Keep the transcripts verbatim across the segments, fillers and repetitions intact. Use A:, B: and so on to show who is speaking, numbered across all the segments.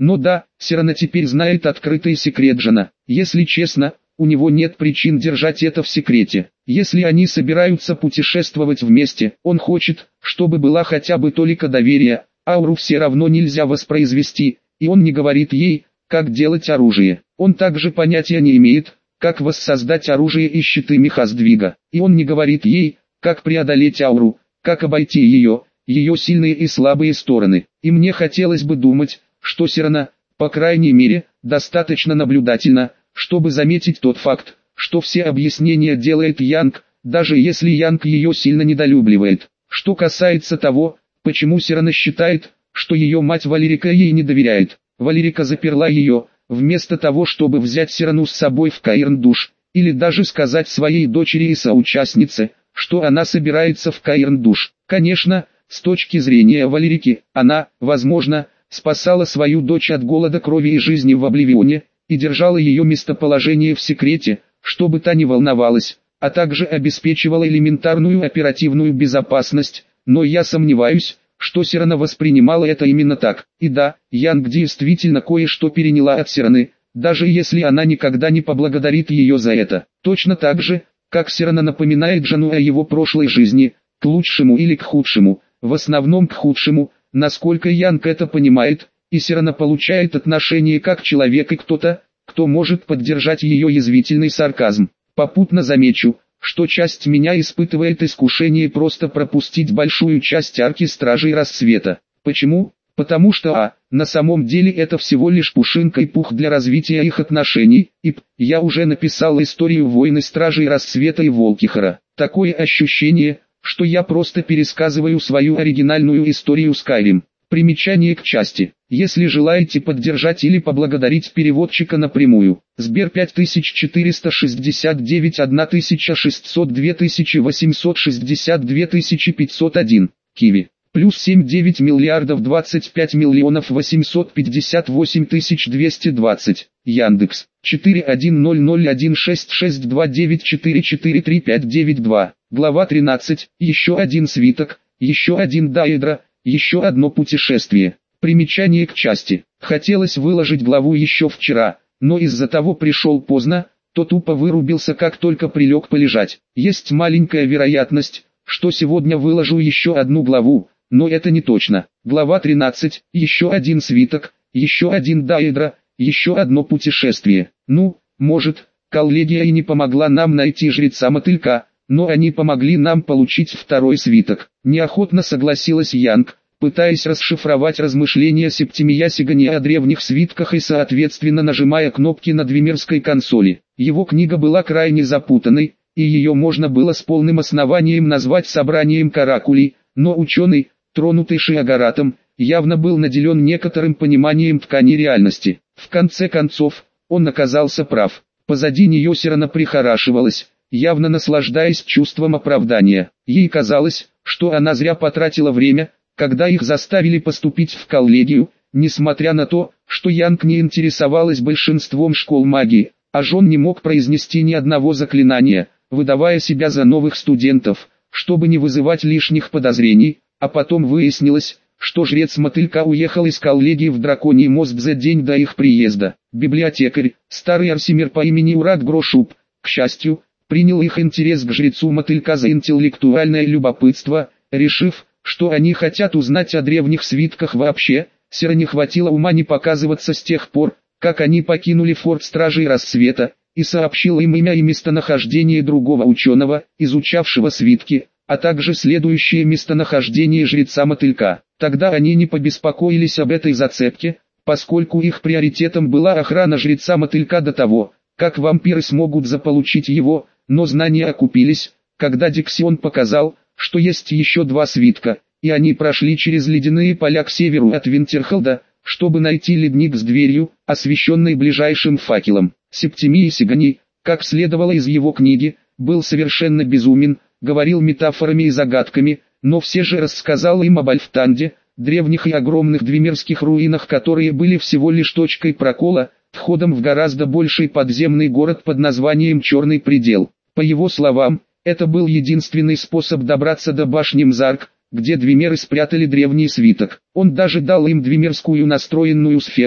A: Но да, Сирана теперь знает открытый секрет Джана. Если честно, у него нет причин держать это в секрете. Если они собираются путешествовать вместе, он хочет, чтобы была хотя бы толика доверия. Ауру все равно нельзя воспроизвести, и он не говорит ей, как делать оружие. Он также понятия не имеет, как воссоздать оружие и щиты мехасдвига. И он не говорит ей, как преодолеть ауру, как обойти ее, ее сильные и слабые стороны. И мне хотелось бы думать, что Сирана, по крайней мере, достаточно наблюдательна, чтобы заметить тот факт, что все объяснения делает Янг, даже если Янг ее сильно недолюбливает. Что касается того, почему Сирана считает, что ее мать Валерика ей не доверяет. Валерика заперла ее, вместо того чтобы взять Сирану с собой в Каирн-душ, или даже сказать своей дочери и соучастнице, что она собирается в Каирн-душ. Конечно, с точки зрения Валерики, она, возможно, спасала свою дочь от голода, крови и жизни в Обливионе, и держала ее местоположение в секрете, чтобы та не волновалась, а также обеспечивала элементарную оперативную безопасность, но я сомневаюсь, что Сирана воспринимала это именно так. И да, Янг действительно кое-что переняла от Сираны, даже если она никогда не поблагодарит ее за это. Точно так же, как Сирана напоминает Джану о его прошлой жизни, к лучшему или к худшему, в основном к худшему, насколько Янг это понимает, и Сирана получает отношение как человек и кто-то, кто может поддержать ее язвительный сарказм. Попутно замечу, что часть меня испытывает искушение просто пропустить большую часть арки Стражей Рассвета. Почему? Потому что а, на самом деле это всего лишь пушинка и пух для развития их отношений, и п, я уже написал историю войны Стражей Рассвета и Волкихара. Такое ощущение, что я просто пересказываю свою оригинальную историю Skyrim. Примечание к части. Если желаете поддержать или поблагодарить переводчика напрямую, Сбер пять тысяч четыреста шестьдесят девять тысяча шестьсот два восемьсот шестьдесят два пятьсот один, Киви, плюс семь девять миллиардов двадцать пять миллионов восемьсот пятьдесят восемь тысяч двести двадцать, Яндекс, четыре один ноль ноль один шесть шесть два девять четыре четыре три пять девять два, глава тринадцать, еще один свиток, еще один даэдра, еще одно путешествие. Примечание к части. Хотелось выложить главу еще вчера, но из-за того пришел поздно, то тупо вырубился как только прилег полежать. Есть маленькая вероятность, что сегодня выложу еще одну главу, но это не точно. Глава тринадцать, еще один свиток, еще один даэдра, еще одно путешествие. Ну, может, коллегия и не помогла нам найти жреца мотылька, но они помогли нам получить второй свиток. Неохотно согласилась Янг, пытаясь расшифровать размышления Септимия Сигания о древних свитках и соответственно нажимая кнопки на двимерской консоли. Его книга была крайне запутанной, и ее можно было с полным основанием назвать собранием каракулей, но ученый, тронутый Шиагаратом, явно был наделен некоторым пониманием ткани реальности. В конце концов, он оказался прав. Позади нее Сирана прихорашивалась, явно наслаждаясь чувством оправдания. Ей казалось, что она зря потратила время, когда их заставили поступить в коллегию, несмотря на то, что Янг не интересовалась большинством школ магии, а Жон не мог произнести ни одного заклинания, выдавая себя за новых студентов, чтобы не вызывать лишних подозрений, а потом выяснилось, что жрец мотылька уехал из коллегии в Драконий мост за день до их приезда. Библиотекарь, старый арсимер по имени Урат Грошуп, к счастью, принял их интерес к жрецу мотылька за интеллектуальное любопытство, решив, что они хотят узнать о древних свитках вообще. Сиране хватило ума не показываться с тех пор, как они покинули форт Стражей Рассвета, и сообщил им имя и местонахождение другого ученого, изучавшего свитки, а также следующее местонахождение жреца мотылька. Тогда они не побеспокоились об этой зацепке, поскольку их приоритетом была охрана жреца мотылька до того, как вампиры смогут заполучить его, но знания окупились, когда Диксион показал, что есть еще два свитка, и они прошли через ледяные поля к северу от Винтерхолда, чтобы найти ледник с дверью, освещенной ближайшим факелом. Септимий Сигани, как следовало из его книги, был совершенно безумен, говорил метафорами и загадками, но все же рассказал им об Альфтанде, древних и огромных двимерских руинах, которые были всего лишь точкой прокола, входом в гораздо больший подземный город под названием Черный Предел. По его словам, это был единственный способ добраться до башни Мзарк, где двимеры спрятали древний свиток. Он даже дал им двимерскую настроенную сферу,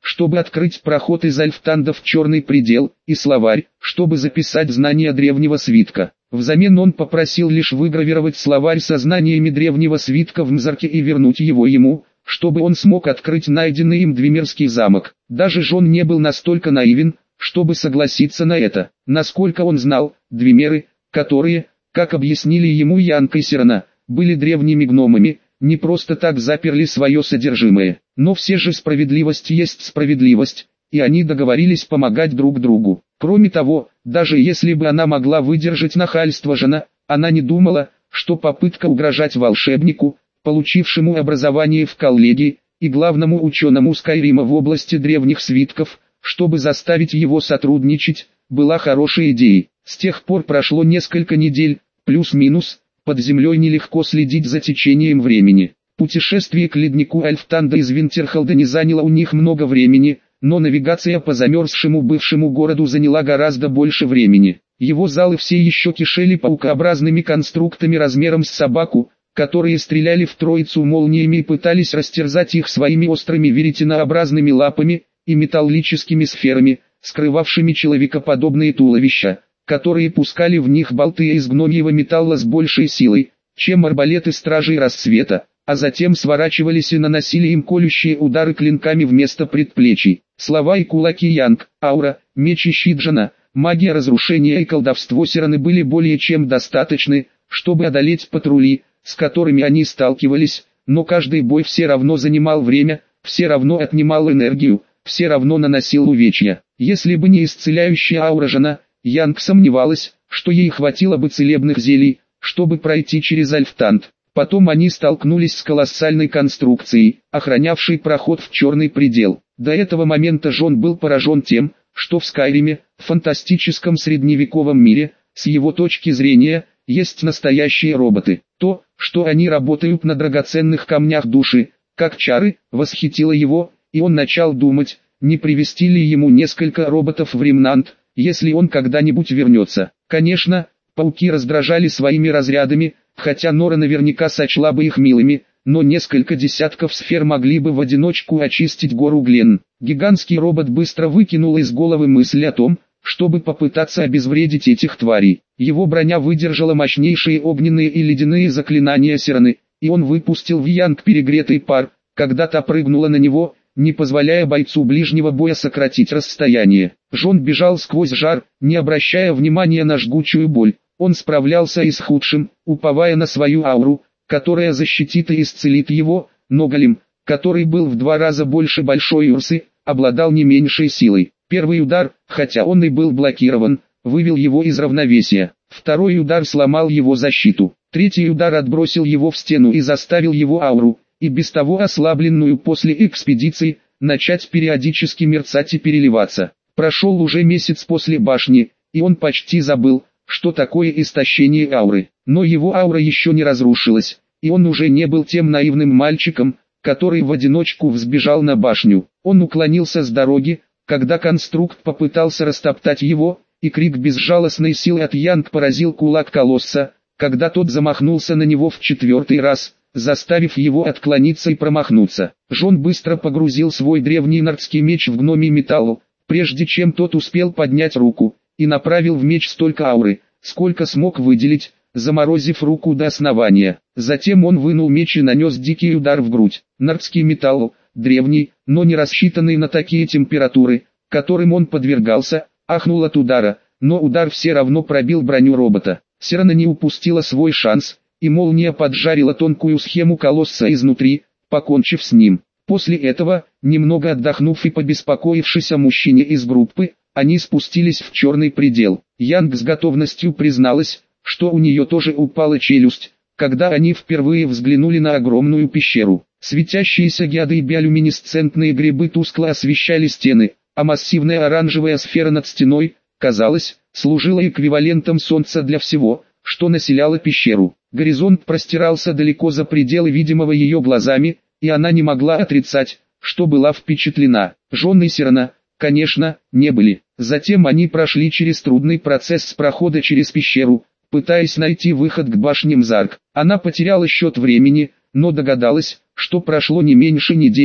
A: чтобы открыть проход из Альфтанда в черный предел, и словарь, чтобы записать знания древнего свитка. Взамен он попросил лишь выгравировать словарь со знаниями древнего свитка в Мзарке и вернуть его ему, чтобы он смог открыть найденный им Двимерский замок. Даже Жон не был настолько наивен, чтобы согласиться на это. Насколько он знал, Двимеры, которые, как объяснили ему Янг и Сирана, были древними гномами, не просто так заперли свое содержимое. Но все же справедливость есть справедливость, и они договорились помогать друг другу. Кроме того, даже если бы она могла выдержать нахальство Жона, она не думала, что попытка угрожать волшебнику, получившему образование в коллегии, и главному ученому Скайрима в области древних свитков, чтобы заставить его сотрудничать, была хорошей идеей. С тех пор прошло несколько недель, плюс-минус, под землей нелегко следить за течением времени. Путешествие к леднику Альфтанда из Винтерхолда не заняло у них много времени, но навигация по замерзшему бывшему городу заняла гораздо больше времени. Его залы все еще кишели паукообразными конструктами размером с собаку, которые стреляли в троицу молниями и пытались растерзать их своими острыми веретенообразными лапами и металлическими сферами, скрывавшими человекоподобные туловища, которые пускали в них болты из гномьего металла с большей силой, чем арбалеты стражей рассвета, а затем сворачивались и наносили им колющие удары клинками вместо предплечий. Слова и кулаки Янг, аура, меч и щит Жона, магия разрушения и колдовство Сираны были более чем достаточны, чтобы одолеть патрули, с которыми они сталкивались, но каждый бой все равно занимал время, все равно отнимал энергию, все равно наносил увечья. Если бы не исцеляющая аура Жона, Янг сомневалась, что ей хватило бы целебных зелий, чтобы пройти через Альфтанд. Потом они столкнулись с колоссальной конструкцией, охранявшей проход в черный предел. До этого момента Жон был поражен тем, что в Скайриме, в фантастическом средневековом мире, с его точки зрения, есть настоящие роботы. То, что они работают на драгоценных камнях души, как чары, восхитило его, и он начал думать, не привезти ли ему несколько роботов в Ремнант, если он когда-нибудь вернется. Конечно, пауки раздражали своими разрядами, хотя Нора наверняка сочла бы их милыми, но несколько десятков сфер могли бы в одиночку очистить гору Гленн. Гигантский робот быстро выкинул из головы мысль о том, чтобы попытаться обезвредить этих тварей. Его броня выдержала мощнейшие огненные и ледяные заклинания Сираны, и он выпустил в Янг перегретый пар, когда та прыгнула на него, не позволяя бойцу ближнего боя сократить расстояние. Жон бежал сквозь жар, не обращая внимания на жгучую боль. Он справлялся и с худшим, уповая на свою ауру, которая защитит и исцелит его, но голем, который был в два раза больше большой Урсы, обладал не меньшей силой. Первый удар, хотя он и был блокирован, вывел его из равновесия. Второй удар сломал его защиту. Третий удар отбросил его в стену и заставил его ауру, и без того ослабленную после экспедиции, начать периодически мерцать и переливаться. Прошел уже месяц после башни, и он почти забыл, что такое истощение ауры. Но его аура еще не разрушилась, и он уже не был тем наивным мальчиком, который в одиночку взбежал на башню. Он уклонился с дороги, когда конструкт попытался растоптать его, и крик безжалостной силы от Янг поразил кулак колосса, когда тот замахнулся на него в четвертый раз, заставив его отклониться и промахнуться. Жон быстро погрузил свой древний нардский меч в гномий металл, прежде чем тот успел поднять руку, и направил в меч столько ауры, сколько смог выделить, заморозив руку до основания. Затем он вынул меч и нанес дикий удар в грудь. Нардский металл, древний, но не рассчитанный на такие температуры, которым он подвергался, ахнул от удара, но удар все равно пробил броню робота. Сирана не упустила свой шанс, и молния поджарила тонкую схему колосса изнутри, покончив с ним. После этого, немного отдохнув и побеспокоившись о мужчине из группы, они спустились в черный предел. Янг с готовностью призналась, что у нее тоже упала челюсть, когда они впервые взглянули на огромную пещеру. Светящиеся геады и биолюминесцентные грибы тускло освещали стены, а массивная оранжевая сфера над стеной, казалось, служила эквивалентом солнца для всего, что населяло пещеру. Горизонт простирался далеко за пределы видимого ее глазами, и она не могла отрицать, что была впечатлена. Жон и Сирана, конечно, не были. Затем они прошли через трудный процесс прохода через пещеру, пытаясь найти выход к башне Мзарк. Она потеряла счет времени, но догадалась, что прошло не меньше недели,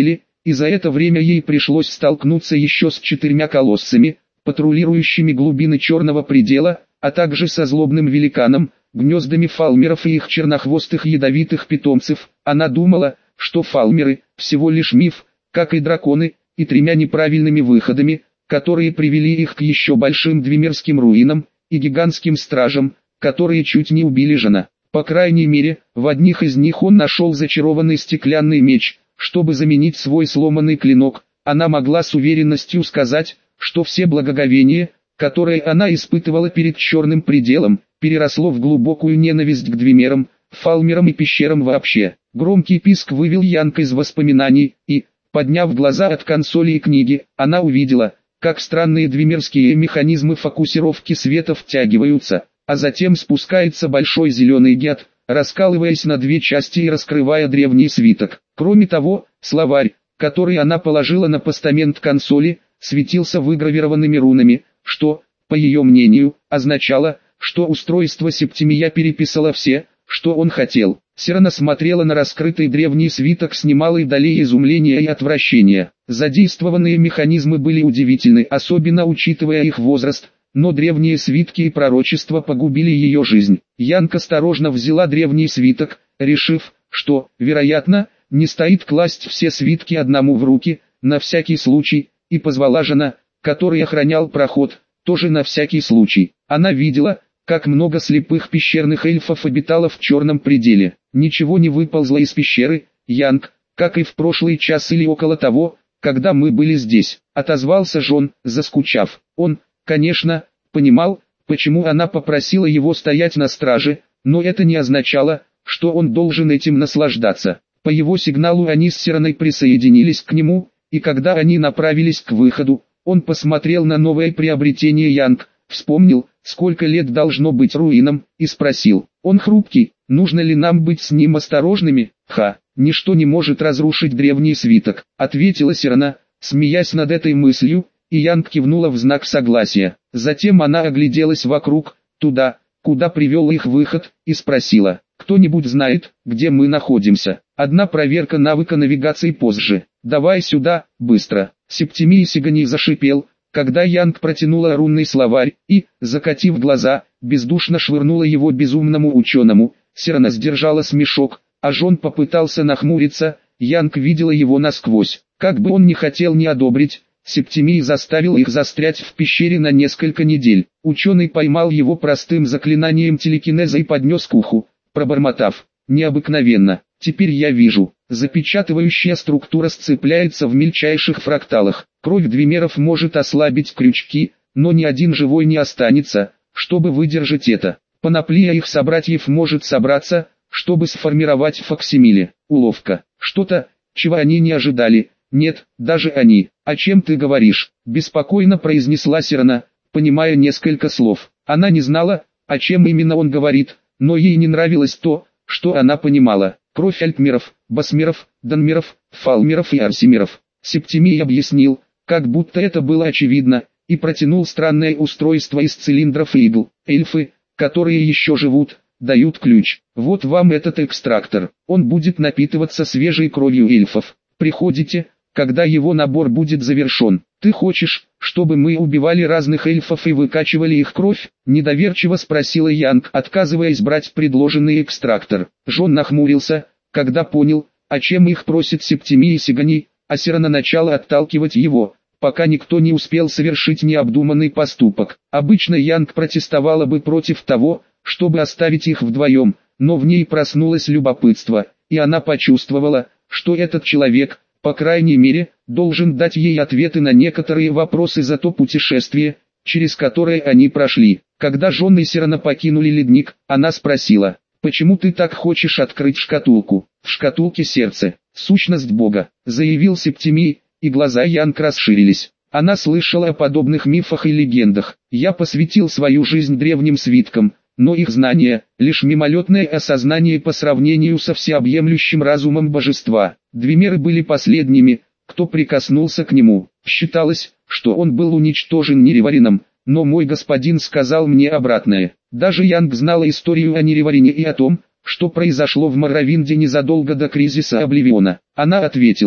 A: и за это время ей пришлось столкнуться еще с четырьмя колоссами, патрулирующими глубины черного предела, а также со злобным великаном, гнездами фалмеров и их чернохвостых ядовитых питомцев. Она думала, что фалмеры – всего лишь миф, как и драконы, и тремя неправильными выходами, которые привели их к еще большим двимерским руинам и гигантским стражам, которые чуть не убили Жана. По крайней мере, в одних из них он нашел зачарованный стеклянный меч, чтобы заменить свой сломанный клинок. Она могла с уверенностью сказать, что все благоговение, которое она испытывала перед черным пределом, переросло в глубокую ненависть к двимерам, фалмерам и пещерам вообще. Громкий писк вывел Янг из воспоминаний, и, подняв глаза от консоли и книги, она увидела, как странные двимерские механизмы фокусировки света втягиваются, а затем спускается большой зеленый гет, раскалываясь на две части и раскрывая древний свиток. Кроме того, словарь, который она положила на постамент консоли, светился выгравированными рунами, что, по ее мнению, означало, что устройство Септимия переписало все, что он хотел. Сирана смотрела на раскрытый древний свиток с немалой долей изумления и отвращения. Задействованные механизмы были удивительны, особенно учитывая их возраст, но древние свитки и пророчества погубили ее жизнь. Янг осторожно взяла древний свиток, решив, что, вероятно, не стоит класть все свитки одному в руки, на всякий случай, и позвала Жана, который охранял проход, тоже на всякий случай. Она видела, как много слепых пещерных эльфов обитало в черном пределе. Ничего не выползло из пещеры, Янг, как и в прошлый час или около того, когда мы были здесь, отозвался Жон, заскучав. Он, конечно, понимал, почему она попросила его стоять на страже, но это не означало, что он должен этим наслаждаться. По его сигналу они с Сираной присоединились к нему, и когда они направились к выходу, он посмотрел на новое приобретение Янг, вспомнил, сколько лет должно быть руинам, и спросил: «Он хрупкий, нужно ли нам быть с ним осторожными?» «Ха, ничто не может разрушить древний свиток», — ответила Сирана, смеясь над этой мыслью, и Янг кивнула в знак согласия. Затем она огляделась вокруг, туда, куда привел их выход, и спросила: «Кто-нибудь знает, где мы находимся? Одна проверка навыка навигации позже. Давай сюда, быстро». Септимий Сигани зашипел, когда Янг протянула рунный словарь, и, закатив глаза, бездушно швырнула его безумному ученому. Сирана сдержала смешок, а Жон попытался нахмуриться. Янг видела его насквозь. Как бы он ни хотел не одобрить, Септимий заставил их застрять в пещере на несколько недель. Ученый поймал его простым заклинанием телекинеза и поднес к уху, пробормотав: «Необыкновенно, теперь я вижу». Запечатывающая структура сцепляется в мельчайших фракталах. Кровь двимеров может ослабить крючки, но ни один живой не останется, чтобы выдержать это. Паноплия их собратьев может собраться, чтобы сформировать факсимиле. Уловка. Что-то, чего они не ожидали. Нет, даже они. «О чем ты говоришь?» – беспокойно произнесла Сирана, понимая несколько слов. Она не знала, о чем именно он говорит, но ей не нравилось то, что она понимала. Кровь альтмеров, басмеров, данмеров, фалмеров и арсимеров. Септимий объяснил, как будто это было очевидно, и протянул странное устройство из цилиндров и игл. Эльфы, которые еще живут, дают ключ. Вот вам этот экстрактор. Он будет напитываться свежей кровью эльфов. Приходите, когда его набор будет завершен. Ты хочешь, чтобы мы убивали разных эльфов и выкачивали их кровь? Недоверчиво спросила Янг, отказываясь брать предложенный экстрактор. Жон нахмурился, когда понял, о чем их просит Септимий Сигани, а Сирана начала отталкивать его, пока никто не успел совершить необдуманный поступок. Обычно Янг протестовала бы против того, чтобы оставить их вдвоем, но в ней проснулось любопытство, и она почувствовала, что этот человек, по крайней мере, должен дать ей ответы на некоторые вопросы за то путешествие, через которое они прошли. Когда Жон и Сирана покинули ледник, она спросила: «Почему ты так хочешь открыть шкатулку?» «В шкатулке сердце, сущность Бога», — заявил Септимий, и глаза Янг расширились. Она слышала о подобных мифах и легендах. «Я посвятил свою жизнь древним свиткам, но их знание – лишь мимолетное осознание по сравнению со всеобъемлющим разумом божества. Двимеры были последними, кто прикоснулся к нему. Считалось, что он был уничтожен Нереварином, но мой господин сказал мне обратное». Даже Янг знала историю о Нереварине и о том, что произошло в Моровинде незадолго до кризиса Обливиона. Она ответила: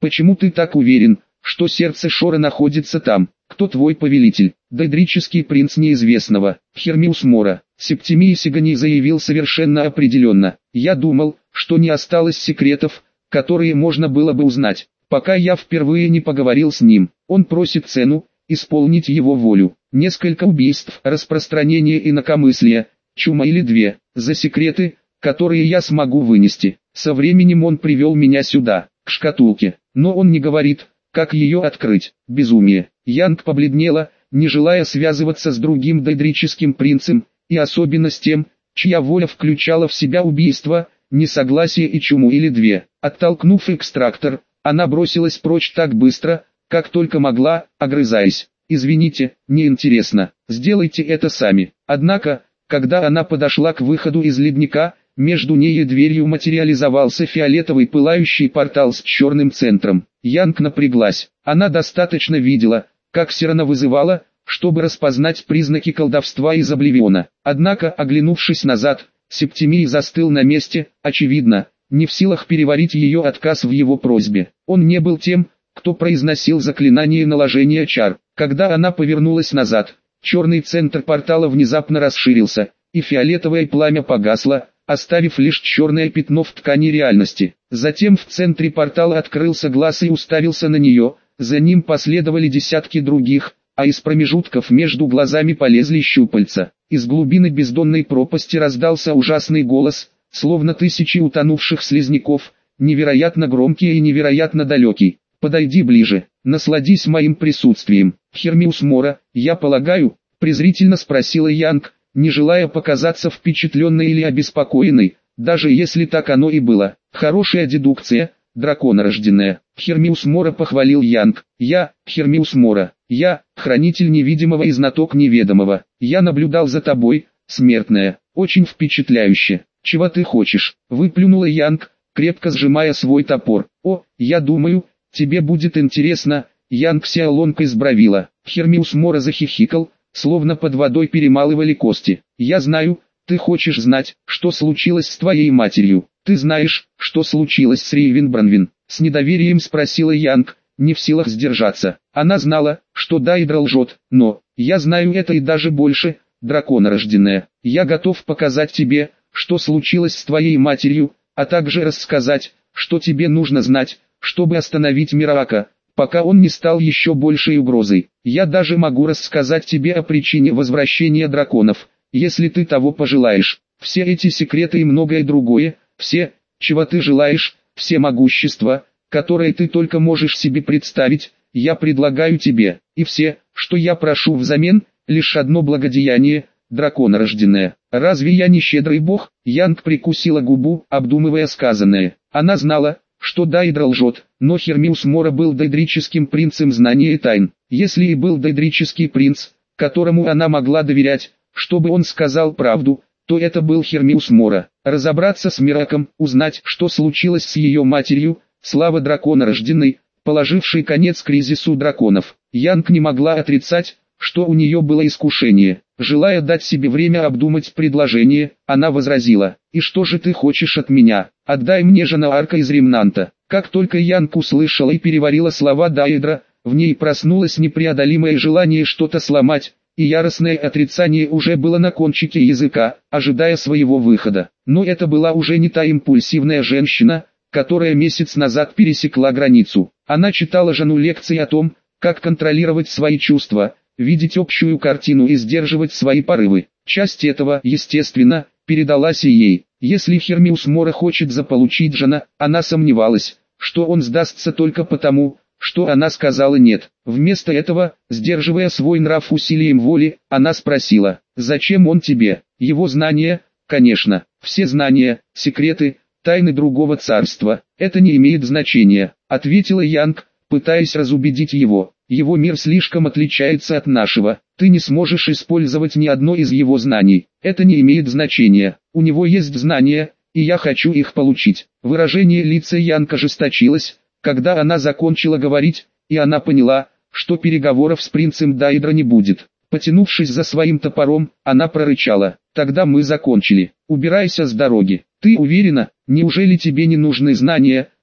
A: Почему ты так уверен, что сердце Шора находится там? Кто твой повелитель? Дейдрический принц неизвестного, Хермиус Мора. Септимий Сиганий заявил совершенно определенно. Я думал, что не осталось секретов, которые можно было бы узнать, пока я впервые не поговорил с ним. Он просит цену, исполнить его волю. Несколько убийств, распространение инакомыслия, чума или две, за секреты, которые я смогу вынести. Со временем он привел меня сюда, к шкатулке, но он не говорит, как ее открыть. Безумие. Янг побледнела, не желая связываться с другим дейдрическим принцем, и особенно с тем, чья воля включала в себя убийство, несогласие и чуму или две. Оттолкнув экстрактор, она бросилась прочь так быстро, как только могла, огрызаясь. «Извините, неинтересно, сделайте это сами». Однако, когда она подошла к выходу из ледника, между ней и дверью материализовался фиолетовый пылающий портал с черным центром. Янг напряглась. Она достаточно видела, как Сирана вызывала, чтобы распознать признаки колдовства из Обливиона. Однако, оглянувшись назад, Септимий застыл на месте, очевидно, не в силах переварить ее отказ в его просьбе. Он не был тем, кто произносил заклинание наложения чар. Когда она повернулась назад, черный центр портала внезапно расширился, и фиолетовое пламя погасло, оставив лишь черное пятно в ткани реальности. Затем в центре портала открылся глаз и уставился на нее, за ним последовали десятки других, а из промежутков между глазами полезли щупальца. Из глубины бездонной пропасти раздался ужасный голос, словно тысячи утонувших слизняков, невероятно громкий и невероятно далекий. «Подойди ближе, насладись моим присутствием». «Хермиус Мора, я полагаю?» – презрительно спросила Янг, не желая показаться впечатленной или обеспокоенной, даже если так оно и было. «Хорошая дедукция, драконорожденная». Хермиус Мора похвалил Янг. «Я, Хермиус Мора, я, хранитель невидимого и знаток неведомого. Я наблюдал за тобой, смертная, очень впечатляюще. Чего ты хочешь?» – выплюнула Янг, крепко сжимая свой топор. «О, я думаю, тебе будет интересно». Янг сиалонкой сбровила. Хермиус Мора захихикал, словно под водой перемалывали кости. «Я знаю, ты хочешь знать, что случилось с твоей матерью. Ты знаешь, что случилось с Рейвен Бранвин?» С недоверием спросила Янг, не в силах сдержаться. Она знала, что Дайдра лжет, но «я знаю это и даже больше, драконорожденная. Я готов показать тебе, что случилось с твоей матерью, а также рассказать, что тебе нужно знать, чтобы остановить Мираака, пока он не стал еще большей угрозой. Я даже могу рассказать тебе о причине возвращения драконов, если ты того пожелаешь. Все эти секреты и многое другое, все, чего ты желаешь, все могущества, которые ты только можешь себе представить, я предлагаю тебе. И все, что я прошу взамен, лишь одно благодеяние, драконорожденная. Разве я не щедрый бог?» Янг прикусила губу, обдумывая сказанное. Она знала, что Дайдра лжет, но Хермиус Мора был дейдрическим принцем знания и тайн. Если и был дейдрический принц, которому она могла доверять, чтобы он сказал правду, то это был Хермиус Мора. Разобраться с Мираком, узнать, что случилось с ее матерью, слава драконорожденной, положившей конец кризису драконов. Янг не могла отрицать, что у нее было искушение. Желая дать себе время обдумать предложение, она возразила: «И что же ты хочешь от меня? Отдай мне Жанаарка из Ремнанта». Как только Янг услышала и переварила слова Дайдра, в ней проснулось непреодолимое желание что-то сломать, и яростное отрицание уже было на кончике языка, ожидая своего выхода. Но это была уже не та импульсивная женщина, которая месяц назад пересекла границу. Она читала Жану лекции о том, как контролировать свои чувства, видеть общую картину и сдерживать свои порывы. Часть этого, естественно, передалась и ей. Если Хермиус Мора хочет заполучить Жана, она сомневалась, что он сдастся только потому, что она сказала «нет». Вместо этого, сдерживая свой нрав усилием воли, она спросила: «Зачем он тебе?» «Его знания, конечно, все знания, секреты, тайны другого царства, это не имеет значения», — ответила Янг, пытаясь разубедить его. «Его мир слишком отличается от нашего, ты не сможешь использовать ни одно из его знаний, это не имеет значения, у него есть знания, и я хочу их получить». Выражение лица Янг ожесточилось, когда она закончила говорить, и она поняла, что переговоров с принцем Дайдра не будет. Потянувшись за своим топором, она прорычала: «Тогда мы закончили, убирайся с дороги». «Ты уверена, неужели тебе не нужны знания,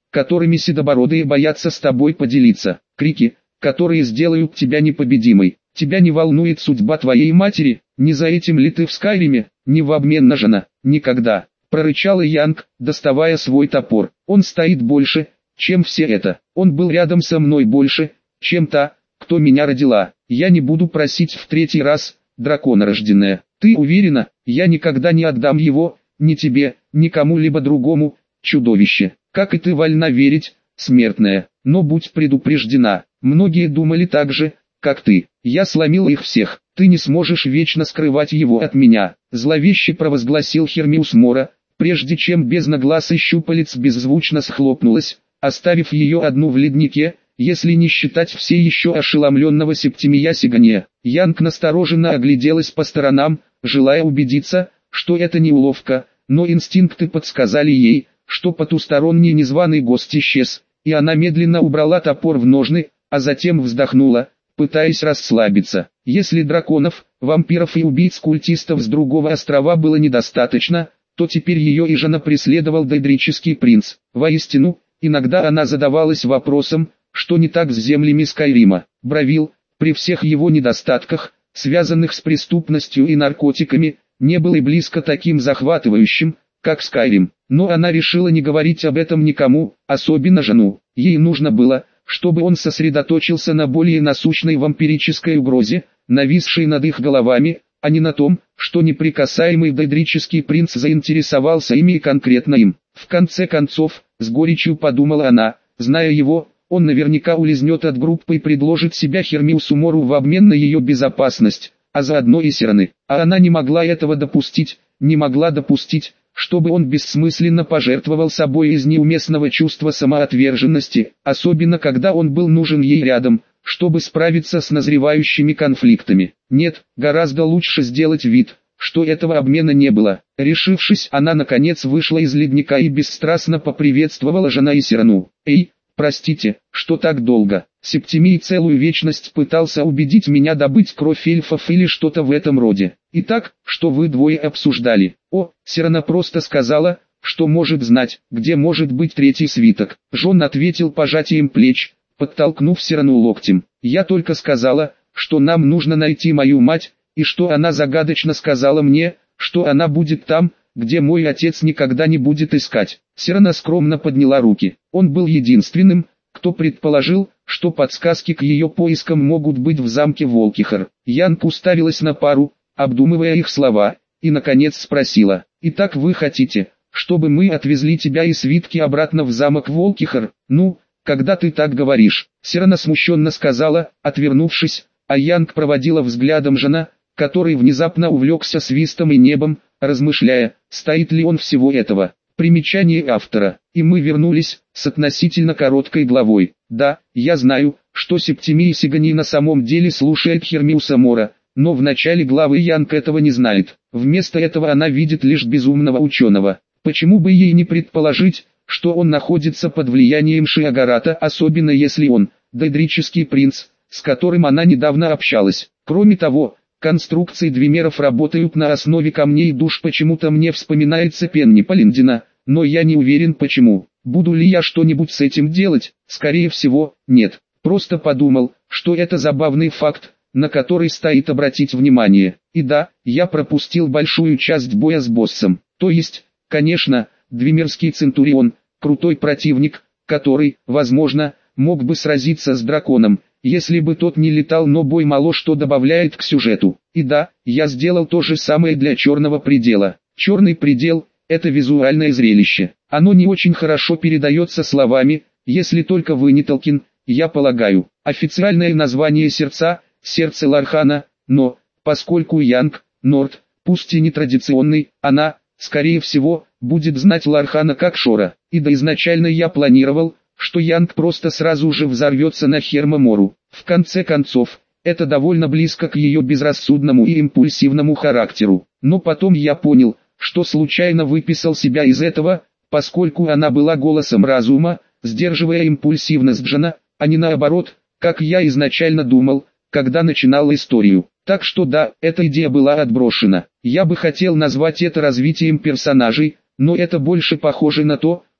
A: которыми седобородые боятся с тобой поделиться. Крики, которые сделают тебя непобедимой. Тебя не волнует судьба твоей матери, не за этим ли ты в Скайриме, не в обмен на жена, никогда. Прорычал Янг, доставая свой топор. Он стоит больше, чем все это. Он был рядом со мной больше, чем та, кто меня родила. Я не буду просить в третий раз, драконорожденная. Ты уверена, я никогда не отдам его, ни тебе, ни кому-либо другому, чудовище. Как и ты вольна верить, смертная. Но будь предупреждена, многие думали так же, как ты. Я сломил их всех. Ты не сможешь вечно скрывать его от меня. Зловеще провозгласил Хермиус Мора, прежде чем бездна-глаз и щупалец беззвучно схлопнулась, оставив ее одну в леднике, если не считать все еще ошеломленного Септимия Сигания. Янг настороженно огляделась по сторонам, желая убедиться, что это не уловка, но инстинкты подсказали ей, что потусторонний незваный гость исчез, и она медленно убрала топор в ножны, а затем вздохнула, пытаясь расслабиться. Если драконов, вампиров и убийц-культистов с другого острова было недостаточно, то теперь ее и жена преследовал дейдрический принц. Воистину, иногда она задавалась вопросом, что не так с землями Скайрима. Бравил, при всех его недостатках, связанных с преступностью и наркотиками, не был и близко таким захватывающим, как Скайрим. Но она решила не говорить об этом никому, особенно жену. Ей нужно было, чтобы он сосредоточился на более насущной вампирической угрозе, нависшей над их головами, а не на том, что неприкасаемый дейдрический принц заинтересовался ими и конкретно им. В конце концов, с горечью подумала она, зная его, он наверняка улизнет от группы и предложит себя Хермиусу Мору в обмен на ее безопасность, а заодно и Сираны. А она не могла этого допустить, не могла допустить, чтобы он бессмысленно пожертвовал собой из неуместного чувства самоотверженности, особенно когда он был нужен ей рядом, чтобы справиться с назревающими конфликтами. Нет, гораздо лучше сделать вид, что этого обмена не было. Решившись, она наконец вышла из ледника и бесстрастно поприветствовала жена и Сирану. «Эй, простите, что так долго. Септимий целую вечность пытался убедить меня добыть кровь эльфов или что-то в этом роде. Итак, что вы двое обсуждали?» «О, Сирана просто сказала, что может знать, где может быть третий свиток». Жон ответил пожатием плеч, подтолкнув Сирану локтем. «Я только сказала, что нам нужно найти мою мать, и что она загадочно сказала мне, что она будет там, где мой отец никогда не будет искать». Сирана скромно подняла руки. Он был единственным, кто предположил, что подсказки к ее поискам могут быть в замке Волкихар. Янг уставилась на пару, обдумывая их слова, и наконец спросила: «Итак вы хотите, чтобы мы отвезли тебя и свитки обратно в замок Волкихар?» «Ну, когда ты так говоришь», — Сирана смущенно сказала, отвернувшись, а Янг проводила взглядом жена, который внезапно увлекся свистом и небом, размышляя, стоит ли он всего этого. Примечание автора. И мы вернулись, с относительно короткой главой. Да, я знаю, что Септимий Сигани на самом деле слушает Хермиуса Мора, но в начале главы Янг этого не знает. Вместо этого она видит лишь безумного ученого. Почему бы ей не предположить, что он находится под влиянием Шиагарата, особенно если он, дейдрический принц, с которым она недавно общалась. Кроме того, конструкции двимеров работают на основе камней душ. Почему-то мне вспоминается Пенни Полиндина, но я не уверен почему. Буду ли я что-нибудь с этим делать? Скорее всего, нет. Просто подумал, что это забавный факт, на который стоит обратить внимание. И да, я пропустил большую часть боя с боссом. То есть, конечно, двимерский Центурион, крутой противник, который, возможно, мог бы сразиться с драконом, если бы тот не летал, но бой мало что добавляет к сюжету. И да, я сделал то же самое для Черного Предела. Черный Предел – это визуальное зрелище. Оно не очень хорошо передается словами, если только вы не Толкин, я полагаю. Официальное название сердца – сердце Лархана, но, поскольку Янг, Норд, пусть и не традиционный, она, скорее всего, будет знать Лархана как Шора. И да изначально я планировал, что Янг просто сразу же взорвется на Херма Мору. В конце концов, это довольно близко к ее безрассудному и импульсивному характеру. Но потом я понял, что случайно выписал себя из этого, поскольку она была голосом разума, сдерживая импульсивность Джана, а не наоборот, как я изначально думал, когда начинал историю. Так что да, эта идея была отброшена. Я бы хотел назвать это развитием персонажей, но это больше похоже на то,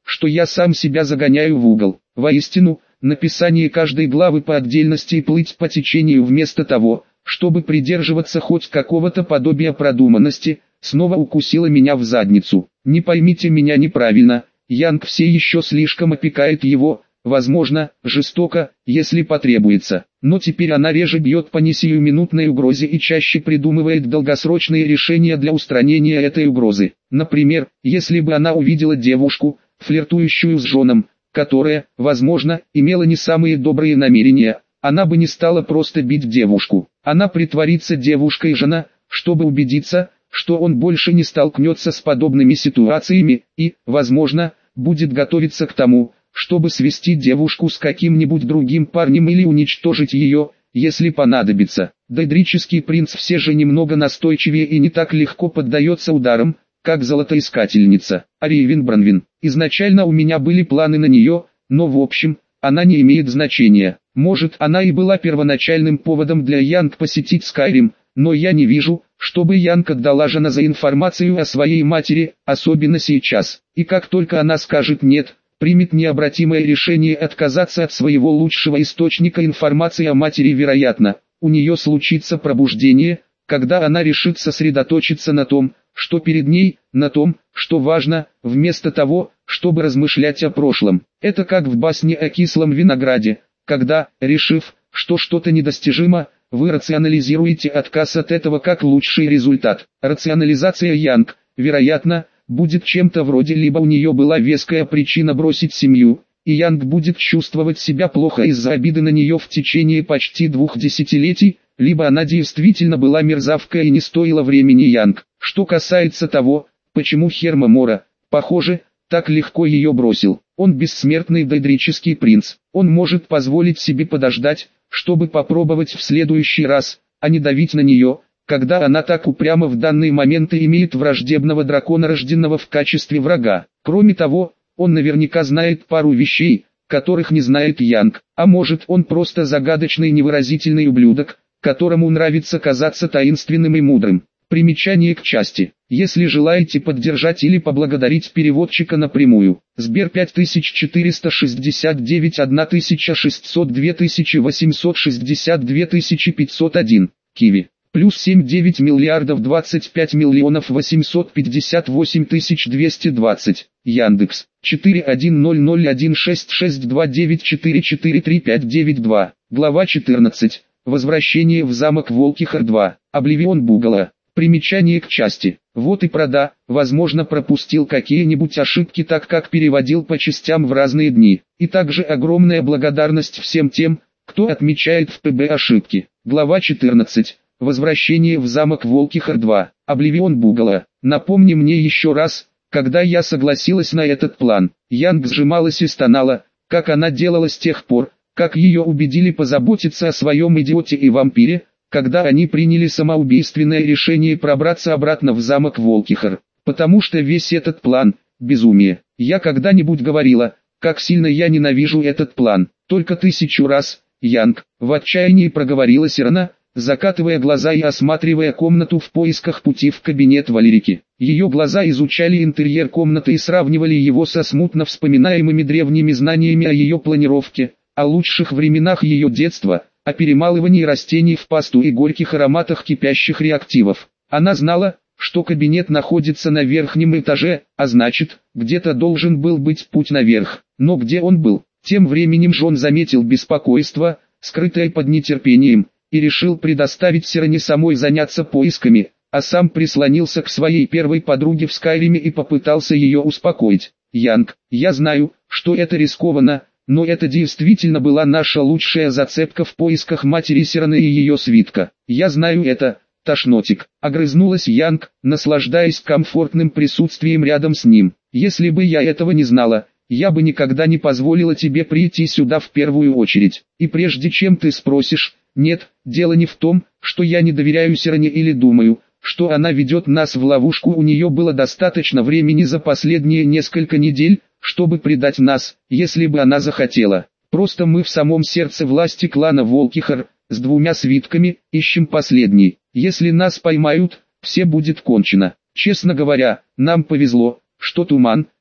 A: что я сам себя загоняю в угол. Воистину, написание каждой главы по отдельности и плыть по течению вместо того, чтобы придерживаться хоть какого-то подобия продуманности, снова укусило меня в задницу. Не поймите меня неправильно, Янг все еще слишком опекает его, возможно, жестоко, если потребуется. Но теперь она реже бьет по несиюминутной угрозе и чаще придумывает долгосрочные решения для устранения этой угрозы. Например, если бы она увидела девушку, флиртующую с Джоном, которая, возможно, имела не самые добрые намерения, она бы не стала просто бить девушку. Она притворится девушкой Джона, чтобы убедиться, что он больше не столкнется с подобными ситуациями и, возможно, будет готовиться к тому, чтобы свести девушку с каким-нибудь другим парнем или уничтожить ее, если понадобится. Дейдрический принц все же немного настойчивее и не так легко поддается ударам, как золотоискательница. Аривин Бранвин. Изначально у меня были планы на нее, но в общем, она не имеет значения. Может, она и была первоначальным поводом для Янг посетить Скайрим, но я не вижу, чтобы Янг отдала Джона за информацию о своей матери, особенно сейчас. И как только она скажет «нет», примет необратимое решение отказаться от своего лучшего источника информации о матери, вероятно, у нее случится пробуждение, когда она решит сосредоточиться на том, что перед ней, на том, что важно, вместо того, чтобы размышлять о прошлом. Это как в басне о кислом винограде, когда, решив, что что-то недостижимо, вы рационализируете отказ от этого как лучший результат. Рационализация Янг, вероятно, будет чем-то вроде либо у нее была веская причина бросить семью, и Янг будет чувствовать себя плохо из-за обиды на нее в течение почти двух десятилетий, либо она действительно была мерзавкой и не стоила времени Янг. Что касается того, почему Херма Мора, похоже, так легко ее бросил. Он бессмертный дейдрический принц. Он может позволить себе подождать, чтобы попробовать в следующий раз, а не давить на нее, когда она так упрямо в данный момент имеет враждебного дракона, рожденного в качестве врага. Кроме того, он наверняка знает пару вещей, которых не знает Янг. А может, он просто загадочный невыразительный ублюдок, которому нравится казаться таинственным и мудрым. Примечание к части. Если желаете поддержать или поблагодарить переводчика напрямую. Сбер пять тысяч четыреста шестьдесят девять тысяча шестьсот два восемьсот шестьдесят два пятьсот один. Киви. Плюс семь девять миллиардов двадцать пять миллионов восемьсот пятьдесят восемь тысяч двести двадцать. Яндекс. четыре один ноль ноль один шесть шесть два девять четыре четыре три пять девять два. Глава четырнадцать. Возвращение в замок Волкихар два. Обливион Бугала. Примечание к части. Вот и прода, возможно, пропустил какие-нибудь ошибки, так как переводил по частям в разные дни. И также огромная благодарность всем тем, кто отмечает в ПБ ошибки. Глава четырнадцать. Возвращение в замок Волкихар два. Обливион Бугала. Напомни мне еще раз, когда я согласилась на этот план. Янг сжималась и стонала, как она делала с тех пор, как ее убедили позаботиться о своем идиоте и вампире, когда они приняли самоубийственное решение пробраться обратно в замок Волкихар. Потому что весь этот план – безумие. Я когда-нибудь говорила, как сильно я ненавижу этот план. Только тысячу раз, Янг, в отчаянии проговорила Сирана, закатывая глаза и осматривая комнату в поисках пути в кабинет Валерики. Ее глаза изучали интерьер комнаты и сравнивали его со смутно вспоминаемыми древними знаниями о ее планировке, о лучших временах ее детства, о перемалывании растений в пасту и горьких ароматах кипящих реактивов. Она знала, что кабинет находится на верхнем этаже, а значит, где-то должен был быть путь наверх. Но где он был? Тем временем Джон заметил беспокойство, скрытое под нетерпением, и решил предоставить Сиране самой заняться поисками, а сам прислонился к своей первой подруге в Скайриме и попытался ее успокоить. «Янг, я знаю, что это рискованно, но это действительно была наша лучшая зацепка в поисках матери Сираны и ее свитка. Я знаю это, тошнотик», — огрызнулась Янг, наслаждаясь комфортным присутствием рядом с ним. «Если бы я этого не знала, я бы никогда не позволила тебе прийти сюда в первую очередь. И прежде чем ты спросишь, нет, дело не в том, что я не доверяю Сиране или думаю, что она ведет нас в ловушку. У нее было достаточно времени за последние несколько недель, чтобы предать нас, если бы она захотела. Просто мы в самом сердце власти клана Волкихар, с двумя свитками, ищем последний. Если нас поймают, все будет кончено. Честно говоря, нам повезло, что Туман,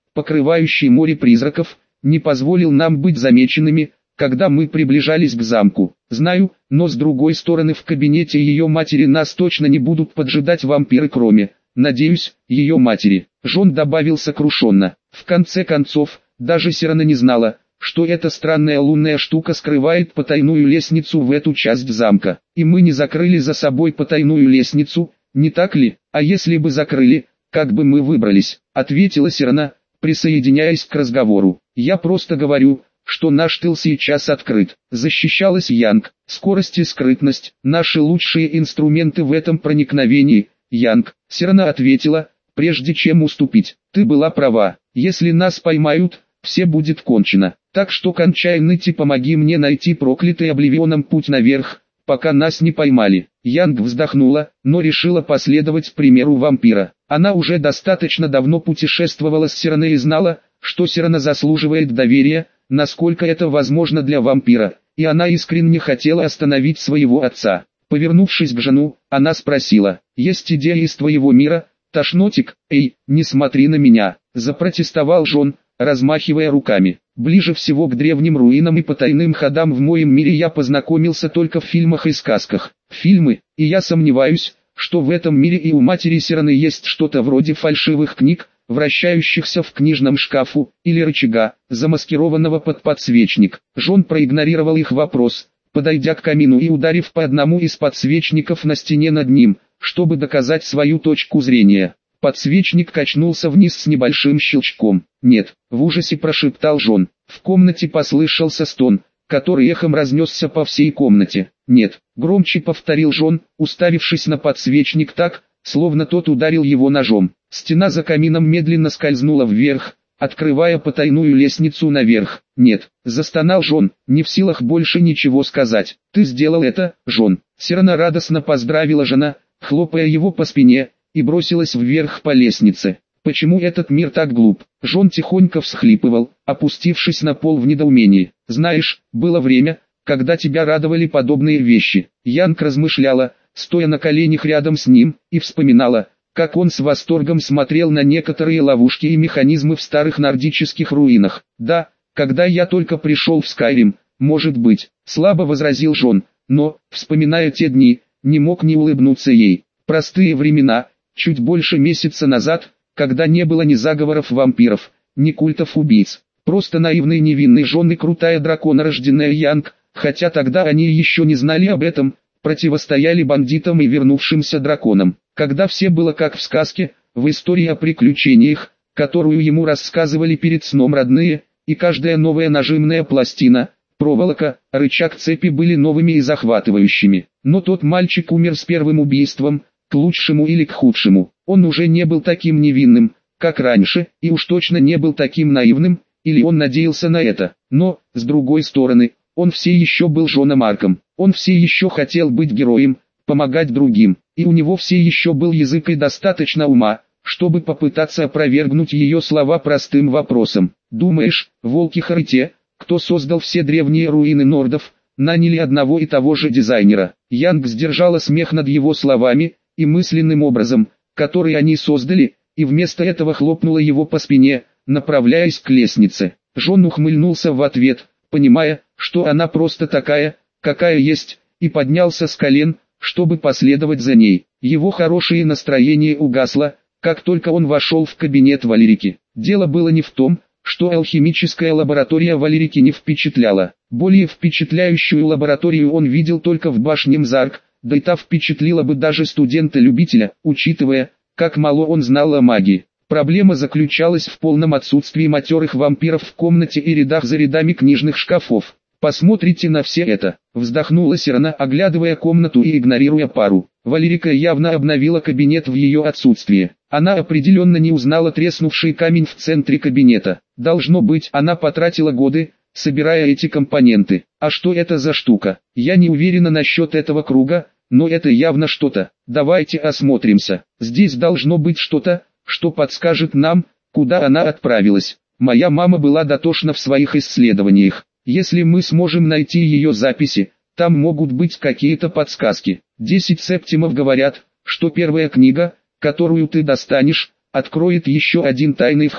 A: покрывающий море призраков, не позволил нам быть замеченными, когда мы приближались к замку. Знаю, но с другой стороны в кабинете ее матери нас точно не будут поджидать вампиры, кроме, надеюсь, ее матери. Джон добавил сокрушенно. В конце концов, даже Сирана не знала, что эта странная лунная штука скрывает потайную лестницу в эту часть замка. И мы не закрыли за собой потайную лестницу, не так ли? А если бы закрыли, как бы мы выбрались? Ответила Сирана, присоединяясь к разговору. Я просто говорю, что наш тыл сейчас открыт. Защищалась Янг. Скорость и скрытность – наши лучшие инструменты в этом проникновении. Янг, Сирана ответила, прежде чем уступить. Ты была права. Если нас поймают, все будет кончено. Так что кончай ныть и помоги мне найти проклятый Обливионом путь наверх, пока нас не поймали. Янг вздохнула, но решила последовать примеру вампира. Она уже достаточно давно путешествовала с Сираной и знала, что Сирана заслуживает доверия, насколько это возможно для вампира, и она искренне хотела остановить своего отца. Повернувшись к жену, она спросила: «Есть идея из твоего мира, тошнотик?» «Эй, не смотри на меня», – запротестовал Джон, размахивая руками. «Ближе всего к древним руинам и потайным ходам в моем мире я познакомился только в фильмах и сказках. Фильмы, и я сомневаюсь, что в этом мире и у матери Сираны есть что-то вроде фальшивых книг, вращающихся в книжном шкафу, или рычага, замаскированного под подсвечник». Джон проигнорировал их вопрос, подойдя к камину и ударив по одному из подсвечников на стене над ним, чтобы доказать свою точку зрения. Подсвечник качнулся вниз с небольшим щелчком. «Нет», — в ужасе прошептал Джон. В комнате послышался стон, который эхом разнесся по всей комнате. «Нет», — громче повторил Джон, уставившись на подсвечник так, словно тот ударил его ножом. Стена за камином медленно скользнула вверх, открывая потайную лестницу наверх. «Нет», — застонал Джон, не в силах больше ничего сказать. «Ты сделал это, Джон». Сирана радостно поздравила жена, хлопая его по спине, и бросилась вверх по лестнице. «Почему этот мир так глуп?» Джон тихонько всхлипывал, опустившись на пол в недоумении. «Знаешь, было время, когда тебя радовали подобные вещи». Янг размышляла, стоя на коленях рядом с ним, и вспоминала, как он с восторгом смотрел на некоторые ловушки и механизмы в старых нордических руинах. «Да, когда я только пришел в Скайрим, может быть», — слабо возразил Джон, но, вспоминая те дни, не мог не улыбнуться ей. Простые времена, чуть больше месяца назад, когда не было ни заговоров вампиров, ни культов убийц. Просто наивный невинный Джон и крутая драконорожденная Янг, хотя тогда они еще не знали об этом, противостояли бандитам и вернувшимся драконам. Когда все было как в сказке, в истории о приключениях, которую ему рассказывали перед сном родные, и каждая новая нажимная пластина, проволока, рычаг цепи были новыми и захватывающими. Но тот мальчик умер с первым убийством, к лучшему или к худшему. Он уже не был таким невинным, как раньше, и уж точно не был таким наивным, или он надеялся на это. Но, с другой стороны, он все еще был Джоном Арком. Он все еще хотел быть героем, помогать другим, и у него все еще был язык и достаточно ума, чтобы попытаться опровергнуть ее слова простым вопросом. «Думаешь, волки Харите, кто создал все древние руины нордов, наняли одного и того же дизайнера?» Янг сдержала смех над его словами, и мысленным образом, который они создали, и вместо этого хлопнула его по спине, направляясь к лестнице. Джон ухмыльнулся в ответ, понимая, что она просто такая, какая есть, и поднялся с колен, чтобы последовать за ней. Его хорошее настроение угасло, как только он вошел в кабинет Валерики. Дело было не в том, что алхимическая лаборатория Валерики не впечатляла. Более впечатляющую лабораторию он видел только в башне Мзарк, да и та впечатлила бы даже студента-любителя, учитывая, как мало он знал о магии. Проблема заключалась в полном отсутствии матерых вампиров в комнате и рядах за рядами книжных шкафов. «Посмотрите на все это», — вздохнула Сирана, оглядывая комнату и игнорируя пару. Валерика явно обновила кабинет в ее отсутствие. Она определенно не узнала треснувший камень в центре кабинета. Должно быть, она потратила годы, собирая эти компоненты. А что это за штука? Я не уверена насчет этого круга, но это явно что-то. Давайте осмотримся. Здесь должно быть что-то, что подскажет нам, куда она отправилась. Моя мама была дотошна в своих исследованиях. Если мы сможем найти ее записи, там могут быть какие-то подсказки. Десять септимов говорят, что первая книга, которую ты достанешь, откроет еще один тайный вход.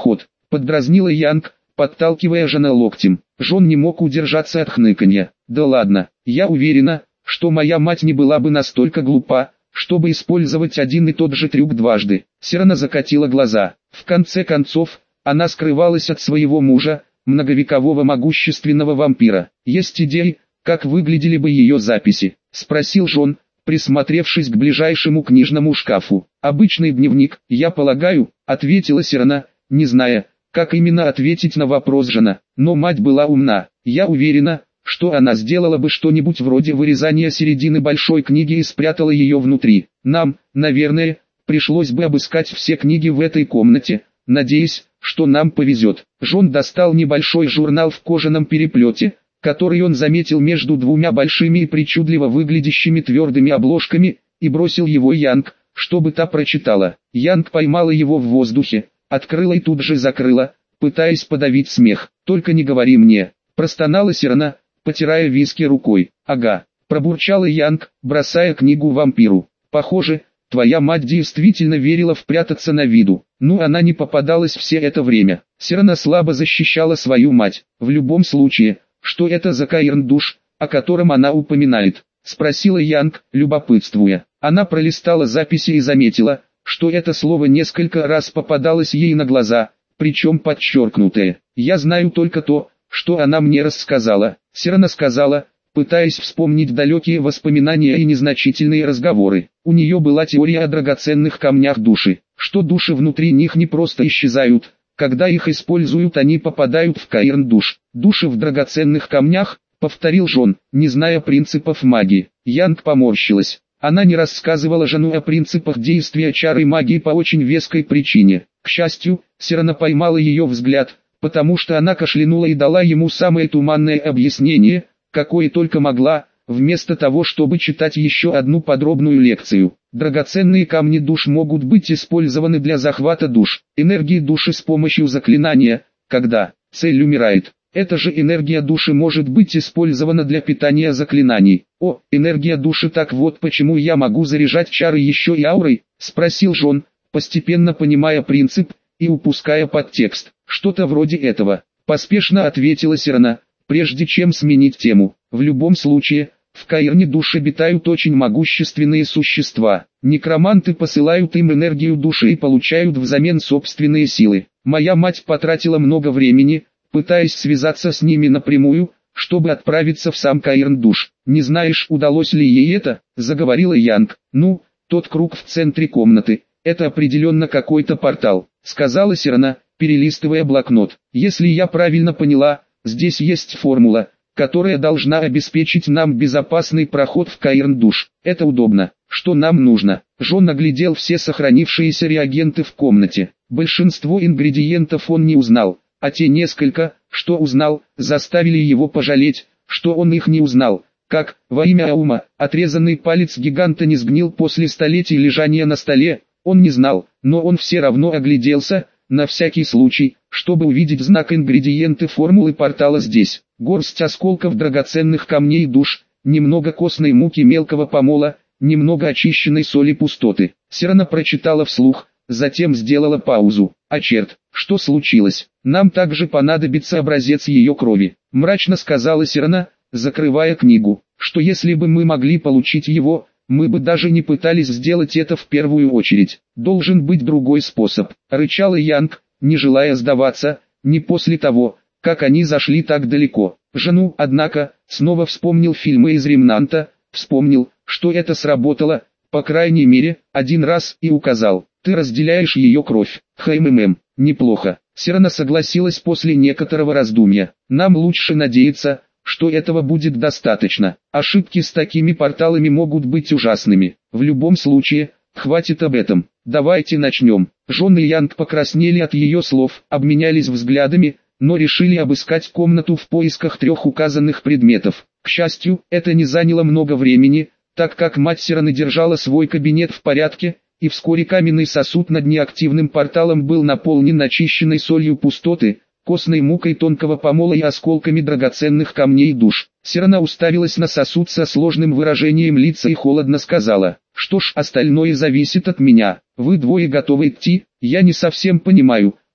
A: поддразнила Янг, подталкивая Жона локтем. Жон не мог удержаться от хныканья. Да ладно, я уверена, что моя мать не была бы настолько глупа, чтобы использовать один и тот же трюк дважды. Сирана закатила глаза. В конце концов, она скрывалась от своего мужа, многовекового могущественного вампира. Есть идеи, как выглядели бы ее записи? Спросил Жон, присмотревшись к ближайшему книжному шкафу. Обычный дневник, я полагаю, ответила Сирана, не зная, как именно ответить на вопрос Жона. Но мать была умна. Я уверена, что она сделала бы что-нибудь вроде вырезания середины большой книги и спрятала ее внутри. Нам, наверное, пришлось бы обыскать все книги в этой комнате, надеясь, что нам повезет. Жон достал небольшой журнал в кожаном переплете, который он заметил между двумя большими и причудливо выглядящими твердыми обложками, и бросил его Янг, чтобы та прочитала. Янг поймала его в воздухе, открыла и тут же закрыла, пытаясь подавить смех. «Только не говори мне», – простонала Сирана, потирая виски рукой. «Ага», – пробурчала Янг, бросая книгу вампиру. «Похоже, твоя мать действительно верила в прятаться на виду. Ну, она не попадалась все это время». Сирана слабо защищала свою мать. «В любом случае, что это за Каирн-душ, о котором она упоминает?» – спросила Янг, любопытствуя. Она пролистала записи и заметила, что это слово несколько раз попадалось ей на глаза, причем подчеркнутое. «Я знаю только то, что она мне рассказала», — Сирана сказала, пытаясь вспомнить далекие воспоминания и незначительные разговоры. У нее была теория о драгоценных камнях души, что души внутри них не просто исчезают, когда их используют, они попадают в Каирн-душ. «Души в драгоценных камнях», — повторил Жон, не зная принципов магии. Янг поморщилась. Она не рассказывала Жону о принципах действия чары магии по очень веской причине. К счастью, Сирана поймала ее взгляд, потому что она кашлянула и дала ему самое туманное объяснение, какое только могла, вместо того, чтобы читать еще одну подробную лекцию. Драгоценные камни душ могут быть использованы для захвата душ, энергии души с помощью заклинания, когда цель умирает. Эта же энергия души может быть использована для питания заклинаний. «О, энергия души, так вот почему я могу заряжать чары еще и аурой?» – спросил Жон, постепенно понимая принцип и упуская подтекст. «Что-то вроде этого», – поспешно ответила Сирана, прежде чем сменить тему. «В любом случае, в Каирне душ обитают очень могущественные существа. Некроманты посылают им энергию души и получают взамен собственные силы. Моя мать потратила много времени, пытаясь связаться с ними напрямую, чтобы отправиться в сам Каирн-душ. Не знаешь, удалось ли ей это?» – заговорила Янг. «Ну, тот круг в центре комнаты, это определенно какой-то портал», – сказала Сирана, перелистывая блокнот. «Если я правильно поняла, здесь есть формула, которая должна обеспечить нам безопасный проход в Каирн-душ. Это удобно. Что нам нужно?» Жон оглядел все сохранившиеся реагенты в комнате. Большинство ингредиентов он не узнал, а те несколько, что узнал, заставили его пожалеть, что он их не узнал. Как, во имя Аума, отрезанный палец гиганта не сгнил после столетий лежания на столе, он не знал, но он все равно огляделся, на всякий случай, чтобы увидеть знак ингредиенты формулы портала здесь. Горсть осколков драгоценных камней душ, немного костной муки мелкого помола, немного очищенной соли пустоты. Сирана прочитала вслух, затем сделала паузу. «А черт, что случилось? Нам также понадобится образец ее крови», – мрачно сказала Сирана, закрывая книгу. «Что если бы мы могли получить его, мы бы даже не пытались сделать это в первую очередь. Должен быть другой способ», – рычала Янг, не желая сдаваться, не после того, как они зашли так далеко. Жену, однако, снова вспомнил фильмы из Ремнанта, вспомнил, что это сработало, по крайней мере, один раз, и указал: «Ты разделяешь ее кровь». «Хмм, неплохо». Сирана согласилась после некоторого раздумья. «Нам лучше надеяться, что этого будет достаточно. Ошибки с такими порталами могут быть ужасными. В любом случае, хватит об этом. Давайте начнем». Жон и Янг покраснели от ее слов, обменялись взглядами, но решили обыскать комнату в поисках трех указанных предметов. К счастью, это не заняло много времени, так как мать Сираны держала свой кабинет в порядке, и вскоре каменный сосуд над неактивным порталом был наполнен очищенной солью пустоты, костной мукой тонкого помола и осколками драгоценных камней душ. Сирана уставилась на сосуд со сложным выражением лица и холодно сказала: «Что ж, остальное зависит от меня. Вы двое готовы идти? Я не совсем понимаю,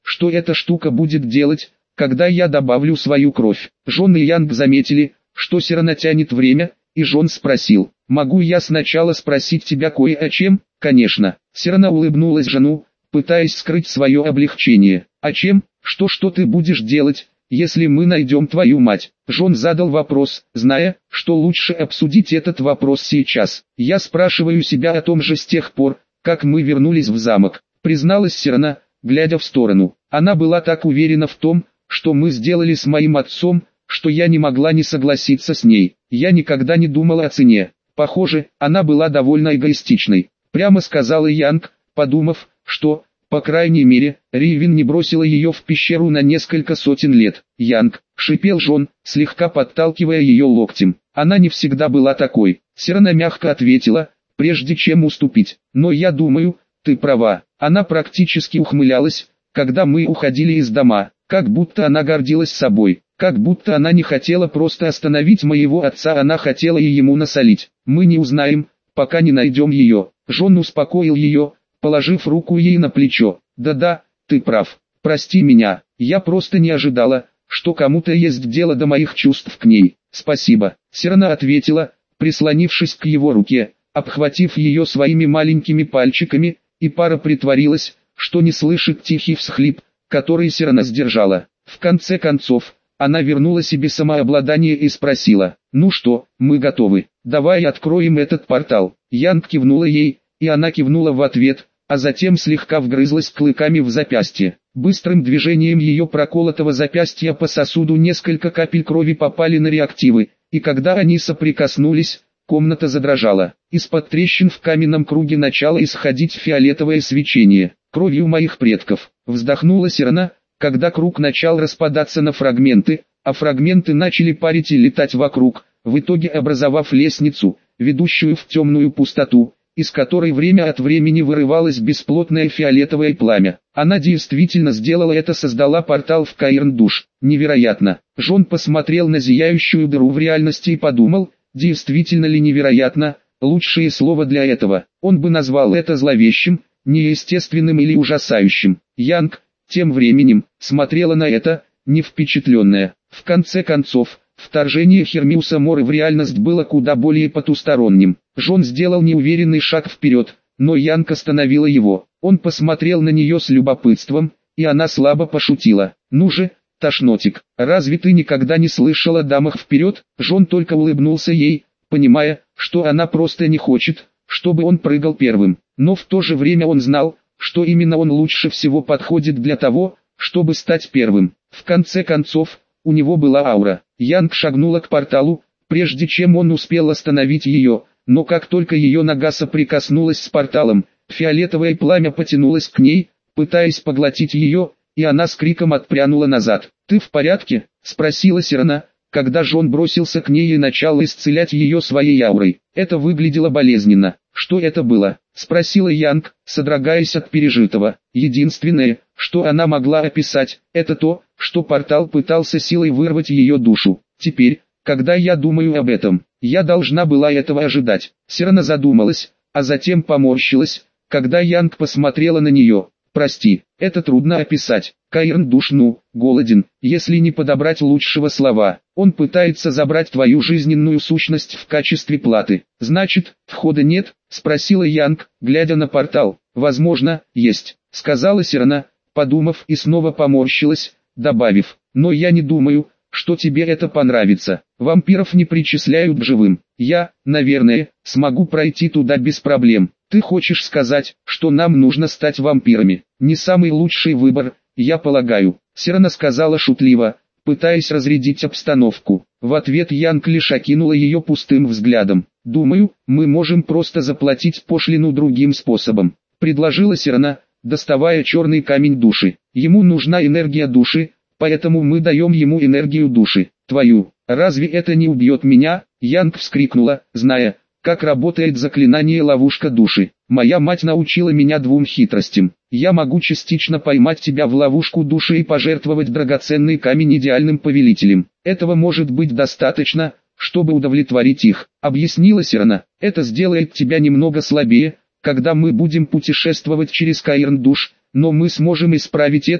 A: что эта штука будет делать, когда я добавлю свою кровь. Джон и Янг заметили, что Сирена тянет время, и Джон спросил: «Могу я сначала спросить тебя кое о чем?» «Конечно». Сирена улыбнулась Джону, пытаясь скрыть свое облегчение. «А чем? Что что ты будешь делать, если мы найдем твою мать?» Джон задал вопрос, зная, что лучше обсудить этот вопрос сейчас. «Я спрашиваю себя о том же с тех пор, как мы вернулись в замок», призналась Сирена, глядя в сторону. Она была так уверена в том, что мы сделали с моим отцом, что я не могла не согласиться с ней. Я никогда не думала о цене. Похоже, она была довольно эгоистичной. Прямо сказала Янг, подумав, что, по крайней мере, Ривен не бросила ее в пещеру на несколько сотен лет. «Янг», — шипел Джон, слегка подталкивая ее локтем. «Она не всегда была такой». Сирена мягко ответила, прежде чем уступить. «Но я думаю, ты права». Она практически ухмылялась, когда мы уходили из дома, как будто она гордилась собой, как будто она не хотела просто остановить моего отца, она хотела и ему насолить. «Мы не узнаем, пока не найдем ее». Джон успокоил ее, положив руку ей на плечо. «Да-да, ты прав. Прости меня, я просто не ожидала, что кому-то есть дело до моих чувств к ней». «Спасибо», — Сирена ответила, прислонившись к его руке, обхватив ее своими маленькими пальчиками, и пара притворилась, что не слышит тихий всхлип, который Сирена сдержала. В конце концов, она вернула себе самообладание и спросила: «Ну что, мы готовы, давай откроем этот портал». Янг кивнула ей, и она кивнула в ответ, а затем слегка вгрызлась клыками в запястье. Быстрым движением ее проколотого запястья по сосуду несколько капель крови попали на реактивы, и когда они соприкоснулись, комната задрожала. Из-под трещин в каменном круге начало исходить фиолетовое свечение. «Кровью моих предков», — вздохнула Сирена, когда круг начал распадаться на фрагменты, а фрагменты начали парить и летать вокруг, в итоге образовав лестницу, ведущую в темную пустоту, из которой время от времени вырывалось бесплотное фиолетовое пламя. Она действительно сделала это, создала портал в Каирн-Душ. Невероятно. Джон посмотрел на зияющую дыру в реальности и подумал, действительно ли невероятно, лучшее слово для этого. Он бы назвал это зловещим, неестественным или ужасающим. Янг, тем временем, смотрела на это, не впечатленная. В конце концов, вторжение Хермиуса Моры в реальность было куда более потусторонним. Джон сделал неуверенный шаг вперед, но Янг остановила его. Он посмотрел на нее с любопытством, и она слабо пошутила: «Ну же, тошнотик, разве ты никогда не слышал о дамах вперед?» Джон только улыбнулся ей, понимая, что она просто не хочет, чтобы он прыгал первым. Но в то же время он знал, что именно он лучше всего подходит для того, чтобы стать первым. В конце концов, у него была аура. Янг шагнула к порталу, прежде чем он успел остановить ее, но как только ее нога соприкоснулась с порталом, фиолетовое пламя потянулось к ней, пытаясь поглотить ее, и она с криком отпрянула назад. «Ты в порядке?» — спросила Сирена, когда Джон бросился к ней и начал исцелять ее своей аурой. Это выглядело болезненно. «Что это было?» — спросила Янг, содрогаясь от пережитого. Единственное, что она могла описать, это то, что портал пытался силой вырвать ее душу. «Теперь, когда я думаю об этом, я должна была этого ожидать». Сирена задумалась, а затем поморщилась, когда Янг посмотрела на нее. «Прости, это трудно описать. Каирн-Душ, ну, голоден, если не подобрать лучшего слова. Он пытается забрать твою жизненную сущность в качестве платы». «Значит, входа нет?» — спросила Янг, глядя на портал. «Возможно, есть», — сказала Сирена, подумав, и снова поморщилась, добавив: «но я не думаю, что тебе это понравится. Вампиров не причисляют к живым. Я, наверное, смогу пройти туда без проблем». «Ты хочешь сказать, что нам нужно стать вампирами?» «Не самый лучший выбор, я полагаю», — Сирена сказала шутливо, пытаясь разрядить обстановку. В ответ Янг лишь окинула ее пустым взглядом. «Думаю, мы можем просто заплатить пошлину другим способом», — предложила Сирена, доставая черный камень души. «Ему нужна энергия души, поэтому мы даем ему энергию души. Твою. Разве это не убьет меня?» Янг вскрикнула, зная, как работает заклинание ловушка души. «Моя мать научила меня двум хитростям. Я могу частично поймать тебя в ловушку души и пожертвовать драгоценный камень идеальным повелителем. Этого может быть достаточно, чтобы удовлетворить их», — объяснила Сирена. «Это сделает тебя немного слабее, когда мы будем путешествовать через Каирн-Душ, но мы сможем исправить это,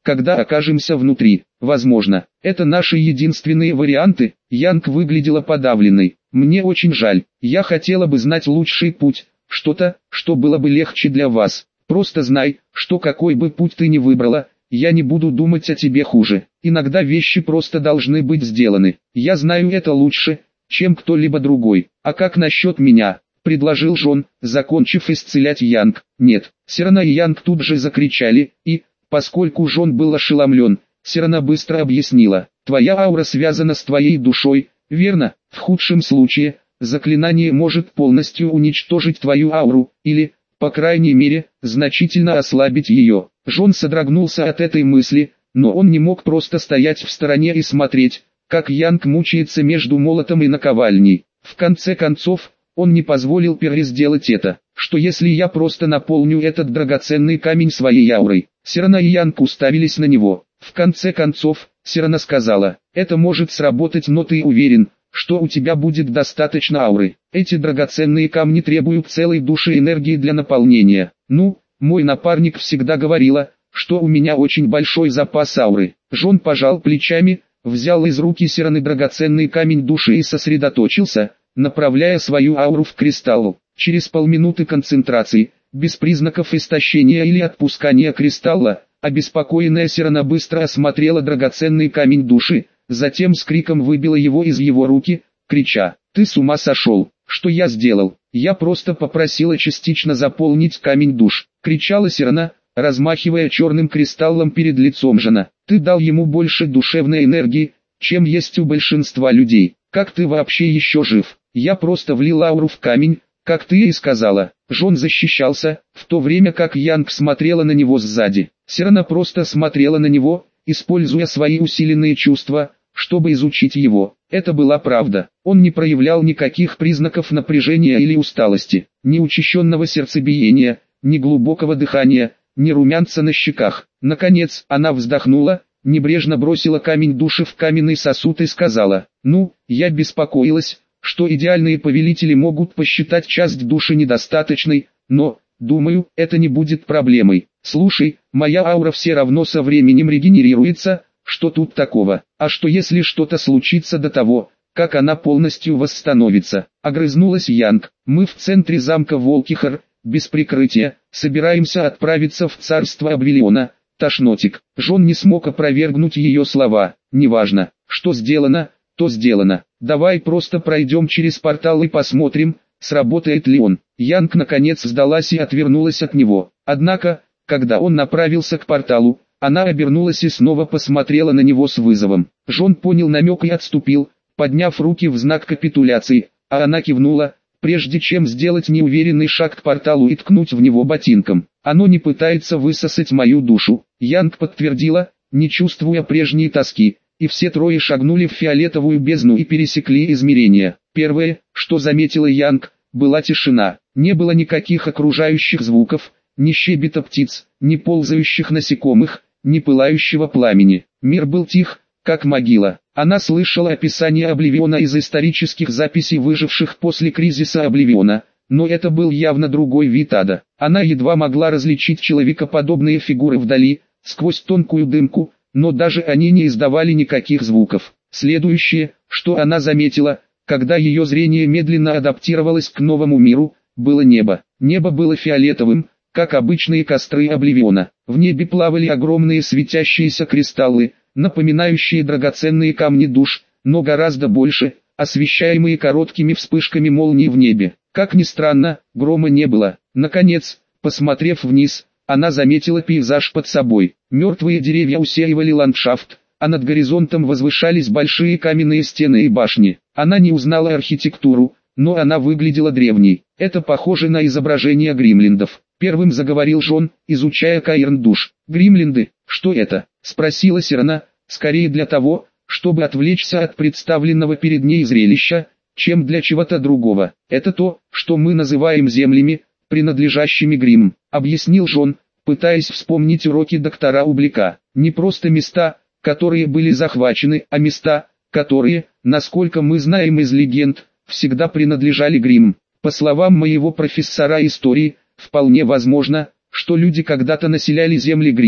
A: когда окажемся внутри. Возможно, это наши единственные варианты. Янг выглядела подавленной. Мне очень жаль. Я хотела бы знать лучший путь, что-то, что было бы легче для вас. Просто знай, что какой бы путь ты ни выбрала, я не буду думать о тебе хуже. Иногда вещи просто должны быть сделаны. Я знаю это лучше, чем кто-либо другой. А как насчет меня? Предложил Джон, закончив исцелять Янг. Нет. Сирана и Янг тут же закричали, и, поскольку Джон был ошеломлен, Сирана быстро объяснила. Твоя аура связана с твоей душой, верно? В худшем случае, заклинание может полностью уничтожить твою ауру, или, по крайней мере, значительно ослабить ее. Джон содрогнулся от этой мысли, но он не мог просто стоять в стороне и смотреть, как Янг мучается между молотом и наковальней. В конце концов, он не позволил Перри сделать это. Что если я просто наполню этот драгоценный камень своей аурой? Сирана и Янг уставились на него. В конце концов, Сирана сказала, это может сработать, но ты уверен, что у тебя будет достаточно ауры? Эти драгоценные камни требуют целой души энергии для наполнения. Ну, мой напарник всегда говорила, что у меня очень большой запас ауры. Джон пожал плечами, взял из руки Сираны драгоценный камень души и сосредоточился, направляя свою ауру в кристалл. Через полминуты концентрации, без признаков истощения или отпускания кристалла, обеспокоенная Сирана быстро осмотрела драгоценный камень души, затем с криком выбила его из его руки, крича: «Ты с ума сошел? Что я сделал? Я просто попросила частично заполнить камень душ!» — кричала Сирана, размахивая черным кристаллом перед лицом Джона. «Ты дал ему больше душевной энергии, чем есть у большинства людей. Как ты вообще еще жив? Я просто влил ауру в камень, как ты и сказала». Джон защищался, в то время как Янг смотрела на него сзади. Сирана просто смотрела на него, используя свои усиленные чувства, чтобы изучить его. Это была правда. Он не проявлял никаких признаков напряжения или усталости, ни учащенного сердцебиения, ни глубокого дыхания, ни румянца на щеках. Наконец, она вздохнула, небрежно бросила камень души в каменный сосуд и сказала: «Ну, я беспокоилась, что идеальные повелители могут посчитать часть души недостаточной, но, думаю, это не будет проблемой. Слушай, моя аура все равно со временем регенерируется, что тут такого? А что если что-то случится до того, как она полностью восстановится?» Огрызнулась Янг. «Мы в центре замка Волкихар, без прикрытия, собираемся отправиться в царство Обвиллиона, Тошнотик». Джон не смог опровергнуть ее слова. «Неважно, что сделано, то сделано. Давай просто пройдем через портал и посмотрим, сработает ли он». Янг наконец сдалась и отвернулась от него. Однако, когда он направился к порталу, она обернулась и снова посмотрела на него с вызовом. Джон понял намек и отступил, подняв руки в знак капитуляции, а она кивнула, прежде чем сделать неуверенный шаг к порталу и ткнуть в него ботинком. «Оно не пытается высосать мою душу», — Янг подтвердила, не чувствуя прежней тоски, и все трое шагнули в фиолетовую бездну и пересекли измерения. Первое, что заметила Янг, была тишина. Не было никаких окружающих звуков, ни щебета птиц, ни ползающих насекомых, ни пылающего пламени. Мир был тих, как могила. Она слышала описание Обливиона из исторических записей выживших после кризиса Обливиона, но это был явно другой вид ада. Она едва могла различить человекоподобные фигуры вдали, сквозь тонкую дымку, но даже они не издавали никаких звуков. Следующее, что она заметила, когда ее зрение медленно адаптировалось к новому миру, было небо. Небо было фиолетовым, как обычные костры Обливиона. В небе плавали огромные светящиеся кристаллы, напоминающие драгоценные камни душ, но гораздо больше, освещаемые короткими вспышками молний в небе. Как ни странно, грома не было. Наконец, посмотрев вниз, она заметила пейзаж под собой. Мертвые деревья усеивали ландшафт, а над горизонтом возвышались большие каменные стены и башни. Она не узнала архитектуру, но она выглядела древней. «Это похоже на изображение гримлиндов», — первым заговорил Джон, изучая Каирн-душ. «Гримлинды, что это?» — спросила Сирана, скорее для того, чтобы отвлечься от представленного перед ней зрелища, чем для чего-то другого. «Это то, что мы называем землями, принадлежащими Гримм», — объяснил Джон, пытаясь вспомнить уроки доктора Ублика. «Не просто места, которые были захвачены, а места, которые, насколько мы знаем из легенд, всегда принадлежали Гримм. По словам моего профессора истории, вполне возможно, что люди когда-то населяли земли Гримм,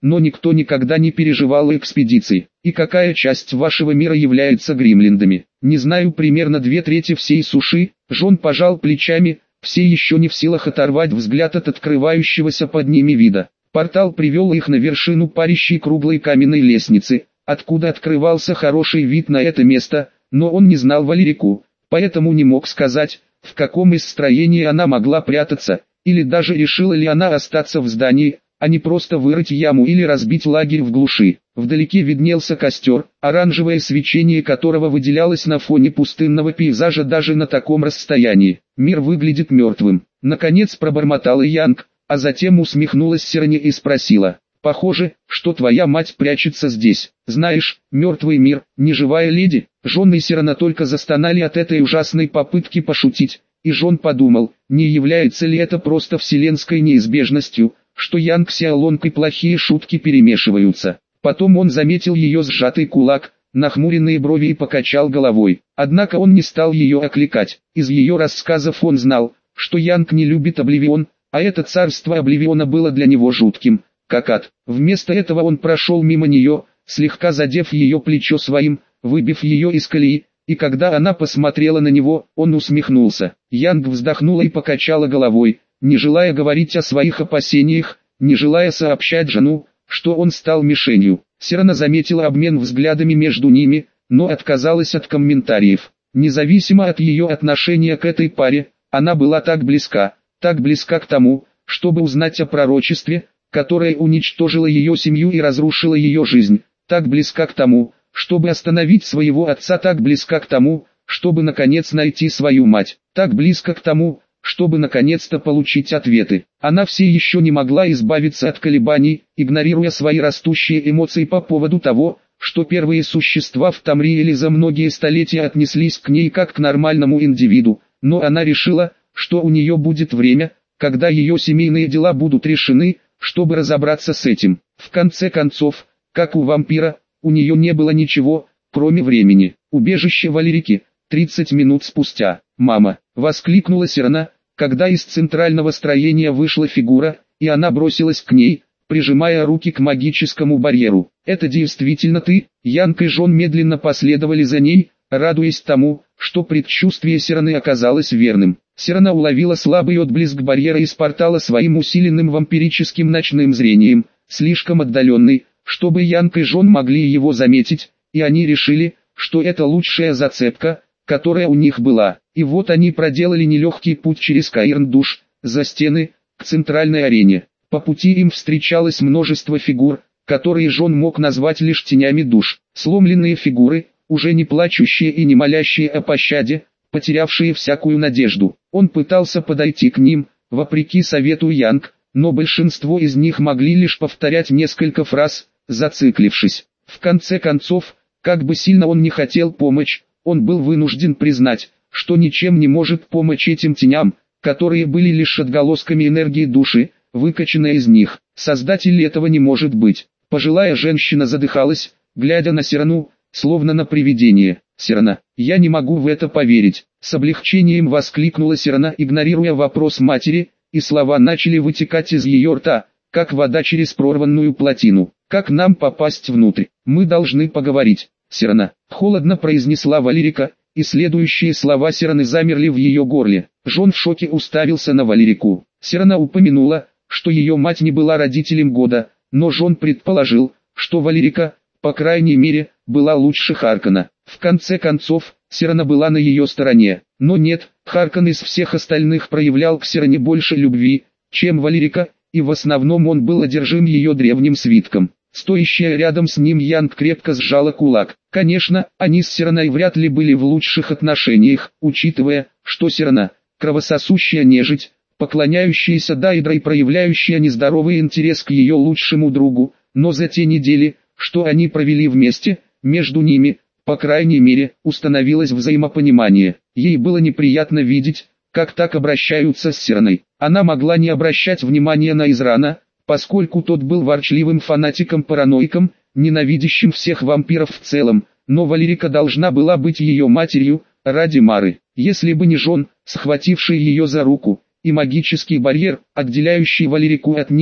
A: но никто никогда не переживал экспедиции. И какая часть вашего мира является гримлиндами? Не знаю, примерно две трети всей суши. Джон пожал плечами, все еще не в силах оторвать взгляд от открывающегося под ними вида. Портал привел их на вершину парящей круглой каменной лестницы, откуда открывался хороший вид на это место, но он не знал Валерику, поэтому не мог сказать, в каком из строений она могла прятаться, или даже решила ли она остаться в здании, а не просто вырыть яму или разбить лагерь в глуши. Вдалеке виднелся костер, оранжевое свечение которого выделялось на фоне пустынного пейзажа даже на таком расстоянии. Мир выглядит мертвым. Наконец пробормотала Янг, а затем усмехнулась Сиране и спросила: «Похоже, что твоя мать прячется здесь. Знаешь, мертвый мир, неживая леди». Джон и Сирана только застонали от этой ужасной попытки пошутить, и Джон подумал, не является ли это просто вселенской неизбежностью, что Янг с Ялонкой плохие шутки перемешиваются. Потом он заметил ее сжатый кулак, нахмуренные брови и покачал головой. Однако он не стал ее окликать. Из ее рассказов он знал, что Янг не любит Обливион, а это царство Обливиона было для него жутким, как ад. Вместо этого он прошел мимо нее, слегка задев ее плечо своим, выбив ее из колеи, и когда она посмотрела на него, он усмехнулся. Янг вздохнула и покачала головой, не желая говорить о своих опасениях, не желая сообщать жену, что он стал мишенью. Сирана заметила обмен взглядами между ними, но отказалась от комментариев. Независимо от ее отношения к этой паре, она была так близка, так близка к тому, чтобы узнать о пророчестве, которое уничтожило ее семью и разрушило ее жизнь, так близка к тому, чтобы остановить своего отца, так близка к тому, чтобы наконец найти свою мать, так близко к тому, чтобы наконец-то получить ответы. Она все еще не могла избавиться от колебаний, игнорируя свои растущие эмоции по поводу того, что первые существа в Тамриэле за многие столетия отнеслись к ней как к нормальному индивиду, но она решила, что у нее будет время, когда ее семейные дела будут решены, чтобы разобраться с этим. В конце концов, как у вампира, у нее не было ничего, кроме времени. Убежище Валерики. тридцать минут спустя. «Мама!» — воскликнула Сирана, когда из центрального строения вышла фигура, и она бросилась к ней, прижимая руки к магическому барьеру. «Это действительно ты?» Янг и Джон медленно последовали за ней, радуясь тому, что предчувствие Сираны оказалось верным. Сирана уловила слабый отблеск барьера из портала своим усиленным вампирическим ночным зрением, слишком отдаленный, чтобы Янг и Джон могли его заметить, и они решили, что это лучшая зацепка, которая у них была. И вот они проделали нелегкий путь через Каирн-Душ, за стены, к центральной арене. По пути им встречалось множество фигур, которые Джон мог назвать лишь тенями душ. Сломленные фигуры, уже не плачущие и не молящие о пощаде, потерявшие всякую надежду. Он пытался подойти к ним, вопреки совету Янг, но большинство из них могли лишь повторять несколько фраз, зациклившись. В конце концов, как бы сильно он не хотел помочь, он был вынужден признать, что ничем не может помочь этим теням, которые были лишь отголосками энергии души, выкачанной из них. Создатель этого не может быть. Пожилая женщина задыхалась, глядя на Сирану, словно на привидение. «Сирана, я не могу в это поверить!» С облегчением воскликнула Сирана, игнорируя вопрос матери, и слова начали вытекать из ее рта, как вода через прорванную плотину. «Как нам попасть внутрь? Мы должны поговорить, Сирана!» Холодно произнесла Валерика, и следующие слова Сираны замерли в ее горле. Джон в шоке уставился на Валерику. Сирана упомянула, что ее мать не была родителем года, но Джон предположил, что Валерика, по крайней мере, была лучше Харкона. В конце концов, Сирана была на ее стороне. Но нет, Харкон из всех остальных проявлял к Сиране больше любви, чем Валерика, и в основном он был одержим ее древним свитком. Стоящая рядом с ним Янг крепко сжала кулак. Конечно, они с Сираной вряд ли были в лучших отношениях, учитывая, что Сирана, кровососущая нежить, поклоняющаяся Дайдре и проявляющая нездоровый интерес к ее лучшему другу, но за те недели, что они провели вместе, между ними, по крайней мере, установилось взаимопонимание. Ей было неприятно видеть, как так обращаются с Сираной. Она могла не обращать внимания на Израна, поскольку тот был ворчливым фанатиком-параноиком, ненавидящим всех вампиров в целом, но Валерика должна была быть ее матерью, ради Мары. Если бы не Джон, схвативший ее за руку, и магический барьер, отделяющий Валерику от них,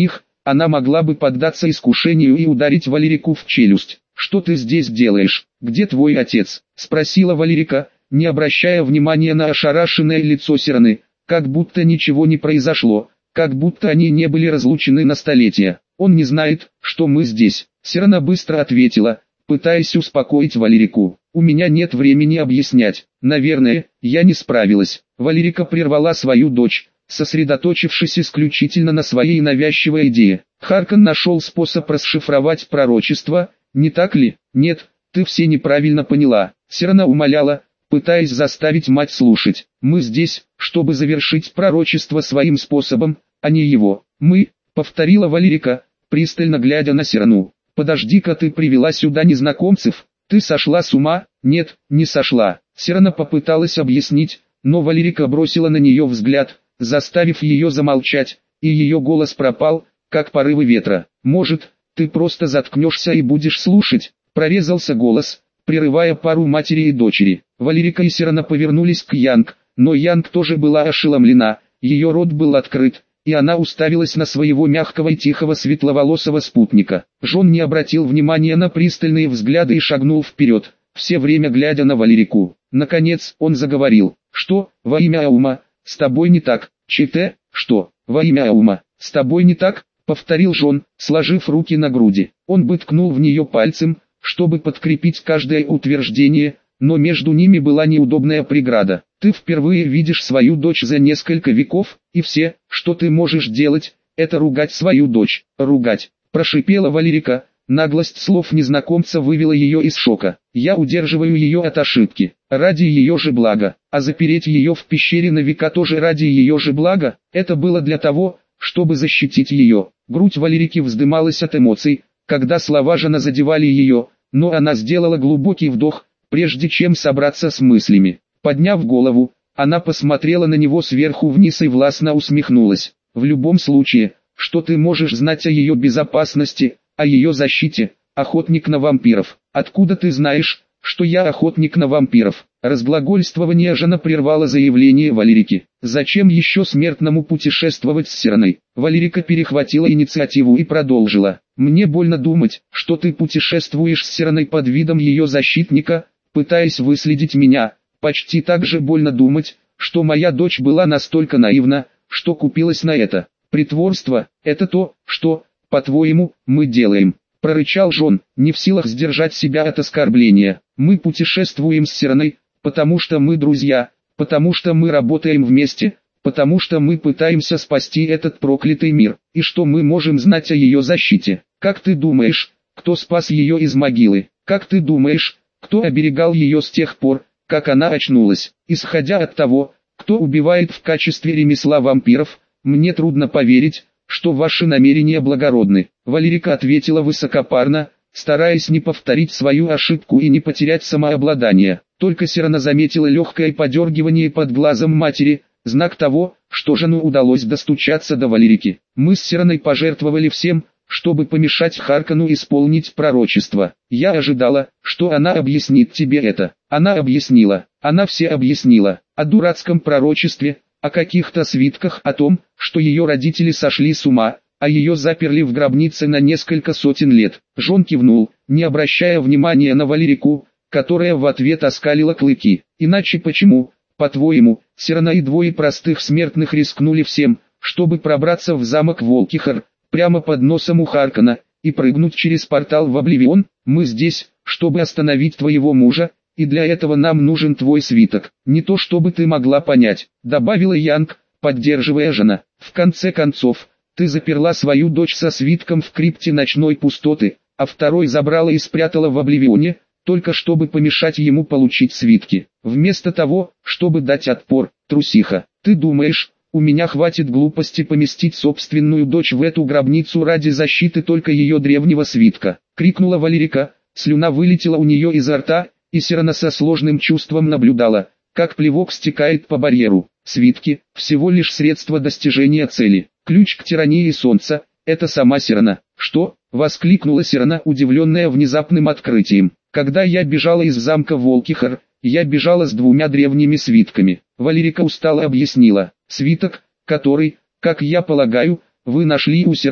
A: она могла бы поддаться искушению и ударить Валерику в челюсть. «Что ты здесь делаешь? Где твой отец?» – спросила Валерика, не обращая внимания на ошарашенное лицо Сираны, как будто ничего не произошло, как будто они не были разлучены на столетия. «Он не знает, что мы здесь», – Сирана быстро ответила, пытаясь успокоить Валерику. «У меня нет времени объяснять. Наверное, я не справилась». Валерика прервала свою дочь, сосредоточившись исключительно на своей навязчивой идее. Харкон нашел способ расшифровать пророчество, не так ли? «Нет, ты все неправильно поняла», — Сирана умоляла, пытаясь заставить мать слушать. «Мы здесь, чтобы завершить пророчество своим способом, а не его». «Мы», — повторила Валерика, пристально глядя на Сирану. «Подожди-ка, ты привела сюда незнакомцев? Ты сошла с ума?» «Нет, не сошла». Сирана попыталась объяснить, но Валерика бросила на нее взгляд, заставив ее замолчать, и ее голос пропал, как порывы ветра. «Может, ты просто заткнешься и будешь слушать?» Прорезался голос, прерывая пару матери и дочери. Валерика и Сирана повернулись к Янг, но Янг тоже была ошеломлена, ее рот был открыт, и она уставилась на своего мягкого и тихого светловолосого спутника. Жон не обратил внимания на пристальные взгляды и шагнул вперед, все время глядя на Валерику. Наконец, он заговорил. «Что, во имя Аума, с тобой не так?» «Чите, что, во имя Аума, с тобой не так?» — повторил Жон, сложив руки на груди. Он бы ткнул в нее пальцем, чтобы подкрепить каждое утверждение, но между ними была неудобная преграда. «Ты впервые видишь свою дочь за несколько веков, и все, что ты можешь делать, это ругать свою дочь». «Ругать», — прошипела Валерика. Наглость слов незнакомца вывела ее из шока. «Я удерживаю ее от ошибки, ради ее же блага, а запереть ее в пещере на века тоже ради ее же блага, это было для того, чтобы защитить ее». Грудь Валерики вздымалась от эмоций, когда слова Жона задевали ее, но она сделала глубокий вдох, прежде чем собраться с мыслями. Подняв голову, она посмотрела на него сверху вниз и властно усмехнулась. «В любом случае, что ты можешь знать о ее безопасности, о ее защите, охотник на вампиров? Откуда ты знаешь, что я охотник на вампиров?» Разглагольствование Жона прервало заявление Валерики. «Зачем еще смертному путешествовать с Сираной?» Валерика перехватила инициативу и продолжила. «Мне больно думать, что ты путешествуешь с Сираной под видом ее защитника, пытаясь выследить меня. Почти так же больно думать, что моя дочь была настолько наивна, что купилась на это. Притворство – это то, что, по-твоему, мы делаем», – прорычал Жон, не в силах сдержать себя от оскорбления. «Мы путешествуем с Сираной, потому что мы друзья, потому что мы работаем вместе, потому что мы пытаемся спасти этот проклятый мир. И что мы можем знать о ее защите? Как ты думаешь, кто спас ее из могилы? Как ты думаешь, кто оберегал ее с тех пор, как она очнулась? Исходя от того, кто убивает в качестве ремесла вампиров, мне трудно поверить, что ваши намерения благородны». Валерика ответила высокопарно, стараясь не повторить свою ошибку и не потерять самообладание. Только Сирана заметила легкое подергивание под глазом матери, знак того, что Жону удалось достучаться до Валерики. «Мы с Сираной пожертвовали всем, чтобы помешать Харкону исполнить пророчество. Я ожидала, что она объяснит тебе это. Она объяснила, она все объяснила, о дурацком пророчестве, о каких-то свитках, о том, что ее родители сошли с ума, а ее заперли в гробнице на несколько сотен лет». Жон кивнул, не обращая внимания на Валерику, которая в ответ оскалила клыки. «Иначе почему, по-твоему, Сирана и двое простых смертных рискнули всем, чтобы пробраться в замок Волкихар, прямо под носом у Харкона, и прыгнуть через портал в Обливион? Мы здесь, чтобы остановить твоего мужа, и для этого нам нужен твой свиток. Не то чтобы ты могла понять», — добавила Янг, поддерживая Жона. «В конце концов, ты заперла свою дочь со свитком в крипте ночной пустоты, а второй забрала и спрятала в Обливионе, только чтобы помешать ему получить свитки. Вместо того, чтобы дать отпор, трусиха. Ты думаешь, у меня хватит глупости поместить собственную дочь в эту гробницу ради защиты только ее древнего свитка?» — крикнула Валерика. Слюна вылетела у нее изо рта, и Сирана со сложным чувством наблюдала, как плевок стекает по барьеру. Свитки – всего лишь средство достижения цели. Ключ к тирании солнца – это сама Сирана. «Что?» – воскликнула Сирана, удивленная внезапным открытием. «Когда я бежала из замка Волкихар, я бежала с двумя древними свитками». Валерика устало объяснила. «Свиток, который, как я полагаю, вы нашли у Сираны,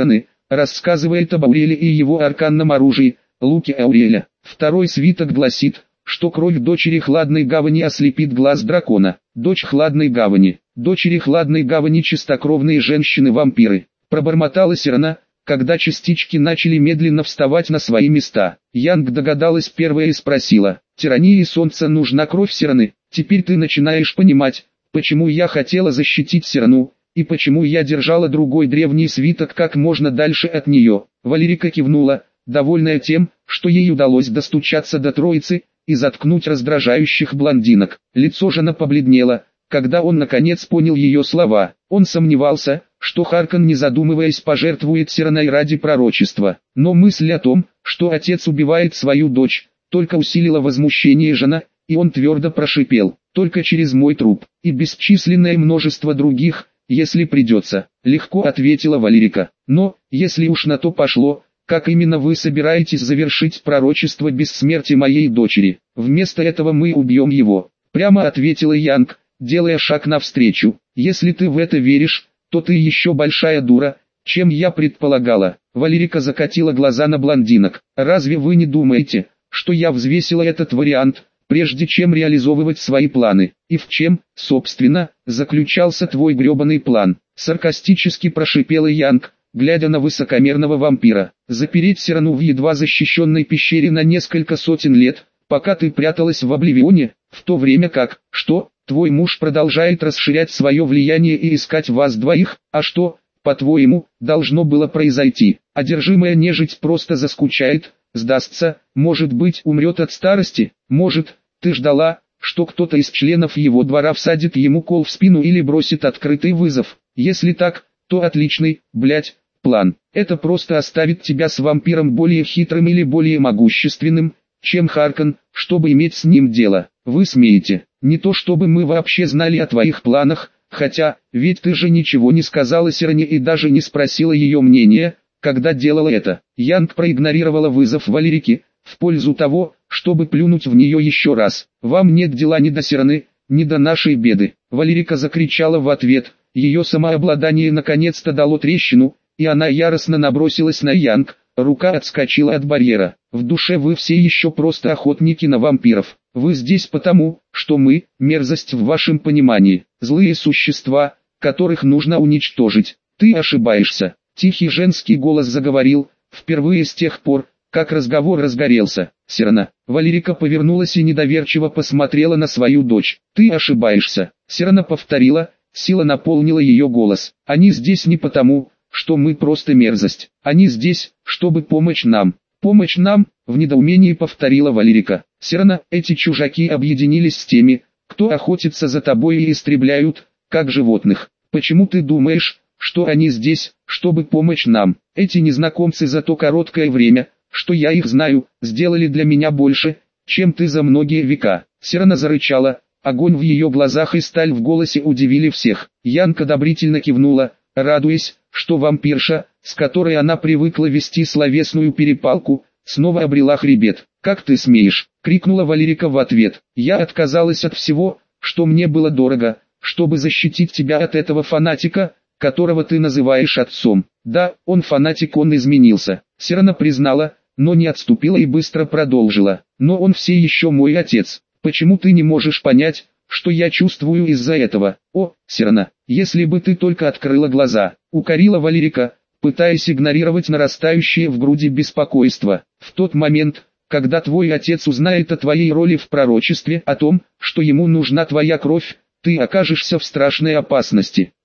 A: рассказывает об Ауреле и его арканном оружии, луке Ауреля. Второй свиток гласит, что кровь дочери Хладной Гавани ослепит глаз дракона. Дочь Хладной Гавани. Дочери Хладной Гавани чистокровные женщины-вампиры. Пробормотала Сирана, когда частички начали медленно вставать на свои места. Янг догадалась первая и спросила: «Тирании солнца нужна кровь Сираны? Теперь ты начинаешь понимать, почему я хотела защитить Сирану, и почему я держала другой древний свиток как можно дальше от нее». Валерика кивнула, довольная тем, что ей удалось достучаться до троицы и заткнуть раздражающих блондинок. Лицо Жана побледнело, когда он наконец понял ее слова. Он сомневался, что Харкон, не задумываясь, пожертвует Сираной ради пророчества. Но мысль о том, что отец убивает свою дочь, только усилила возмущение Жана, и он твердо прошипел: «Только через мой труп, и бесчисленное множество других, если придется», — легко ответила Валерика. «Но, если уж на то пошло, как именно вы собираетесь завершить пророчество бессмертия моей дочери? Вместо этого мы убьем его», — прямо ответила Янг, делая шаг навстречу. «Если ты в это веришь, то ты еще большая дура, чем я предполагала». Валерика закатила глаза на блондинок. «Разве вы не думаете, что я взвесила этот вариант, прежде чем реализовывать свои планы? И в чем, собственно, заключался твой гребаный план?» Саркастически прошипела Янг, глядя на высокомерного вампира. «Запереть Сирану в едва защищенной пещере на несколько сотен лет, пока ты пряталась в Обливионе, в то время как, что, твой муж продолжает расширять свое влияние и искать вас двоих, а что, по-твоему, должно было произойти? Одержимая нежить просто заскучает, сдастся, может быть, умрет от старости? Может, ты ждала, что кто-то из членов его двора всадит ему кол в спину или бросит открытый вызов? Если так, то отличный, блять, план. Это просто оставит тебя с вампиром более хитрым или более могущественным, чем Харкон, чтобы иметь с ним дело. Вы смеете? Не то чтобы мы вообще знали о твоих планах, хотя, ведь ты же ничего не сказала Сиране и даже не спросила ее мнения, когда делала это». Янг проигнорировала вызов Валерики, в пользу того, чтобы плюнуть в нее еще раз. «Вам нет дела ни до Сираны, ни до нашей беды». Валерика закричала в ответ, ее самообладание наконец-то дало трещину, и она яростно набросилась на Янг. Рука отскочила от барьера. «В душе вы все еще просто охотники на вампиров. Вы здесь потому, что мы – мерзость в вашем понимании, злые существа, которых нужно уничтожить. Ты ошибаешься». Тихий женский голос заговорил, впервые с тех пор, как разговор разгорелся. «Сирана». Валерика повернулась и недоверчиво посмотрела на свою дочь. «Ты ошибаешься». Сирана повторила, сила наполнила ее голос. «Они здесь не потому, что мы просто мерзость. Они здесь, чтобы помочь нам». «Помощь нам?» — в недоумении повторила Валерика. «Сирана, эти чужаки объединились с теми, кто охотится за тобой и истребляют, как животных. Почему ты думаешь, что они здесь, чтобы помочь нам? Эти незнакомцы за то короткое время, что я их знаю, сделали для меня больше, чем ты за многие века». Сирана зарычала, огонь в ее глазах и сталь в голосе удивили всех. Янг одобрительно кивнула, радуясь, что вампирша, с которой она привыкла вести словесную перепалку, снова обрела хребет. «Как ты смеешь?» — крикнула Валерика в ответ. «Я отказалась от всего, что мне было дорого, чтобы защитить тебя от этого фанатика, которого ты называешь отцом». «Да, он фанатик, он изменился», — Сирана признала, но не отступила и быстро продолжила. «Но он все еще мой отец. Почему ты не можешь понять, что я чувствую из-за этого?» «О, Сирана, если бы ты только открыла глаза», — укорила Валерика, пытаясь игнорировать нарастающее в груди беспокойство. «В тот момент, когда твой отец узнает о твоей роли в пророчестве, о том, что ему нужна твоя кровь, ты окажешься в страшной опасности.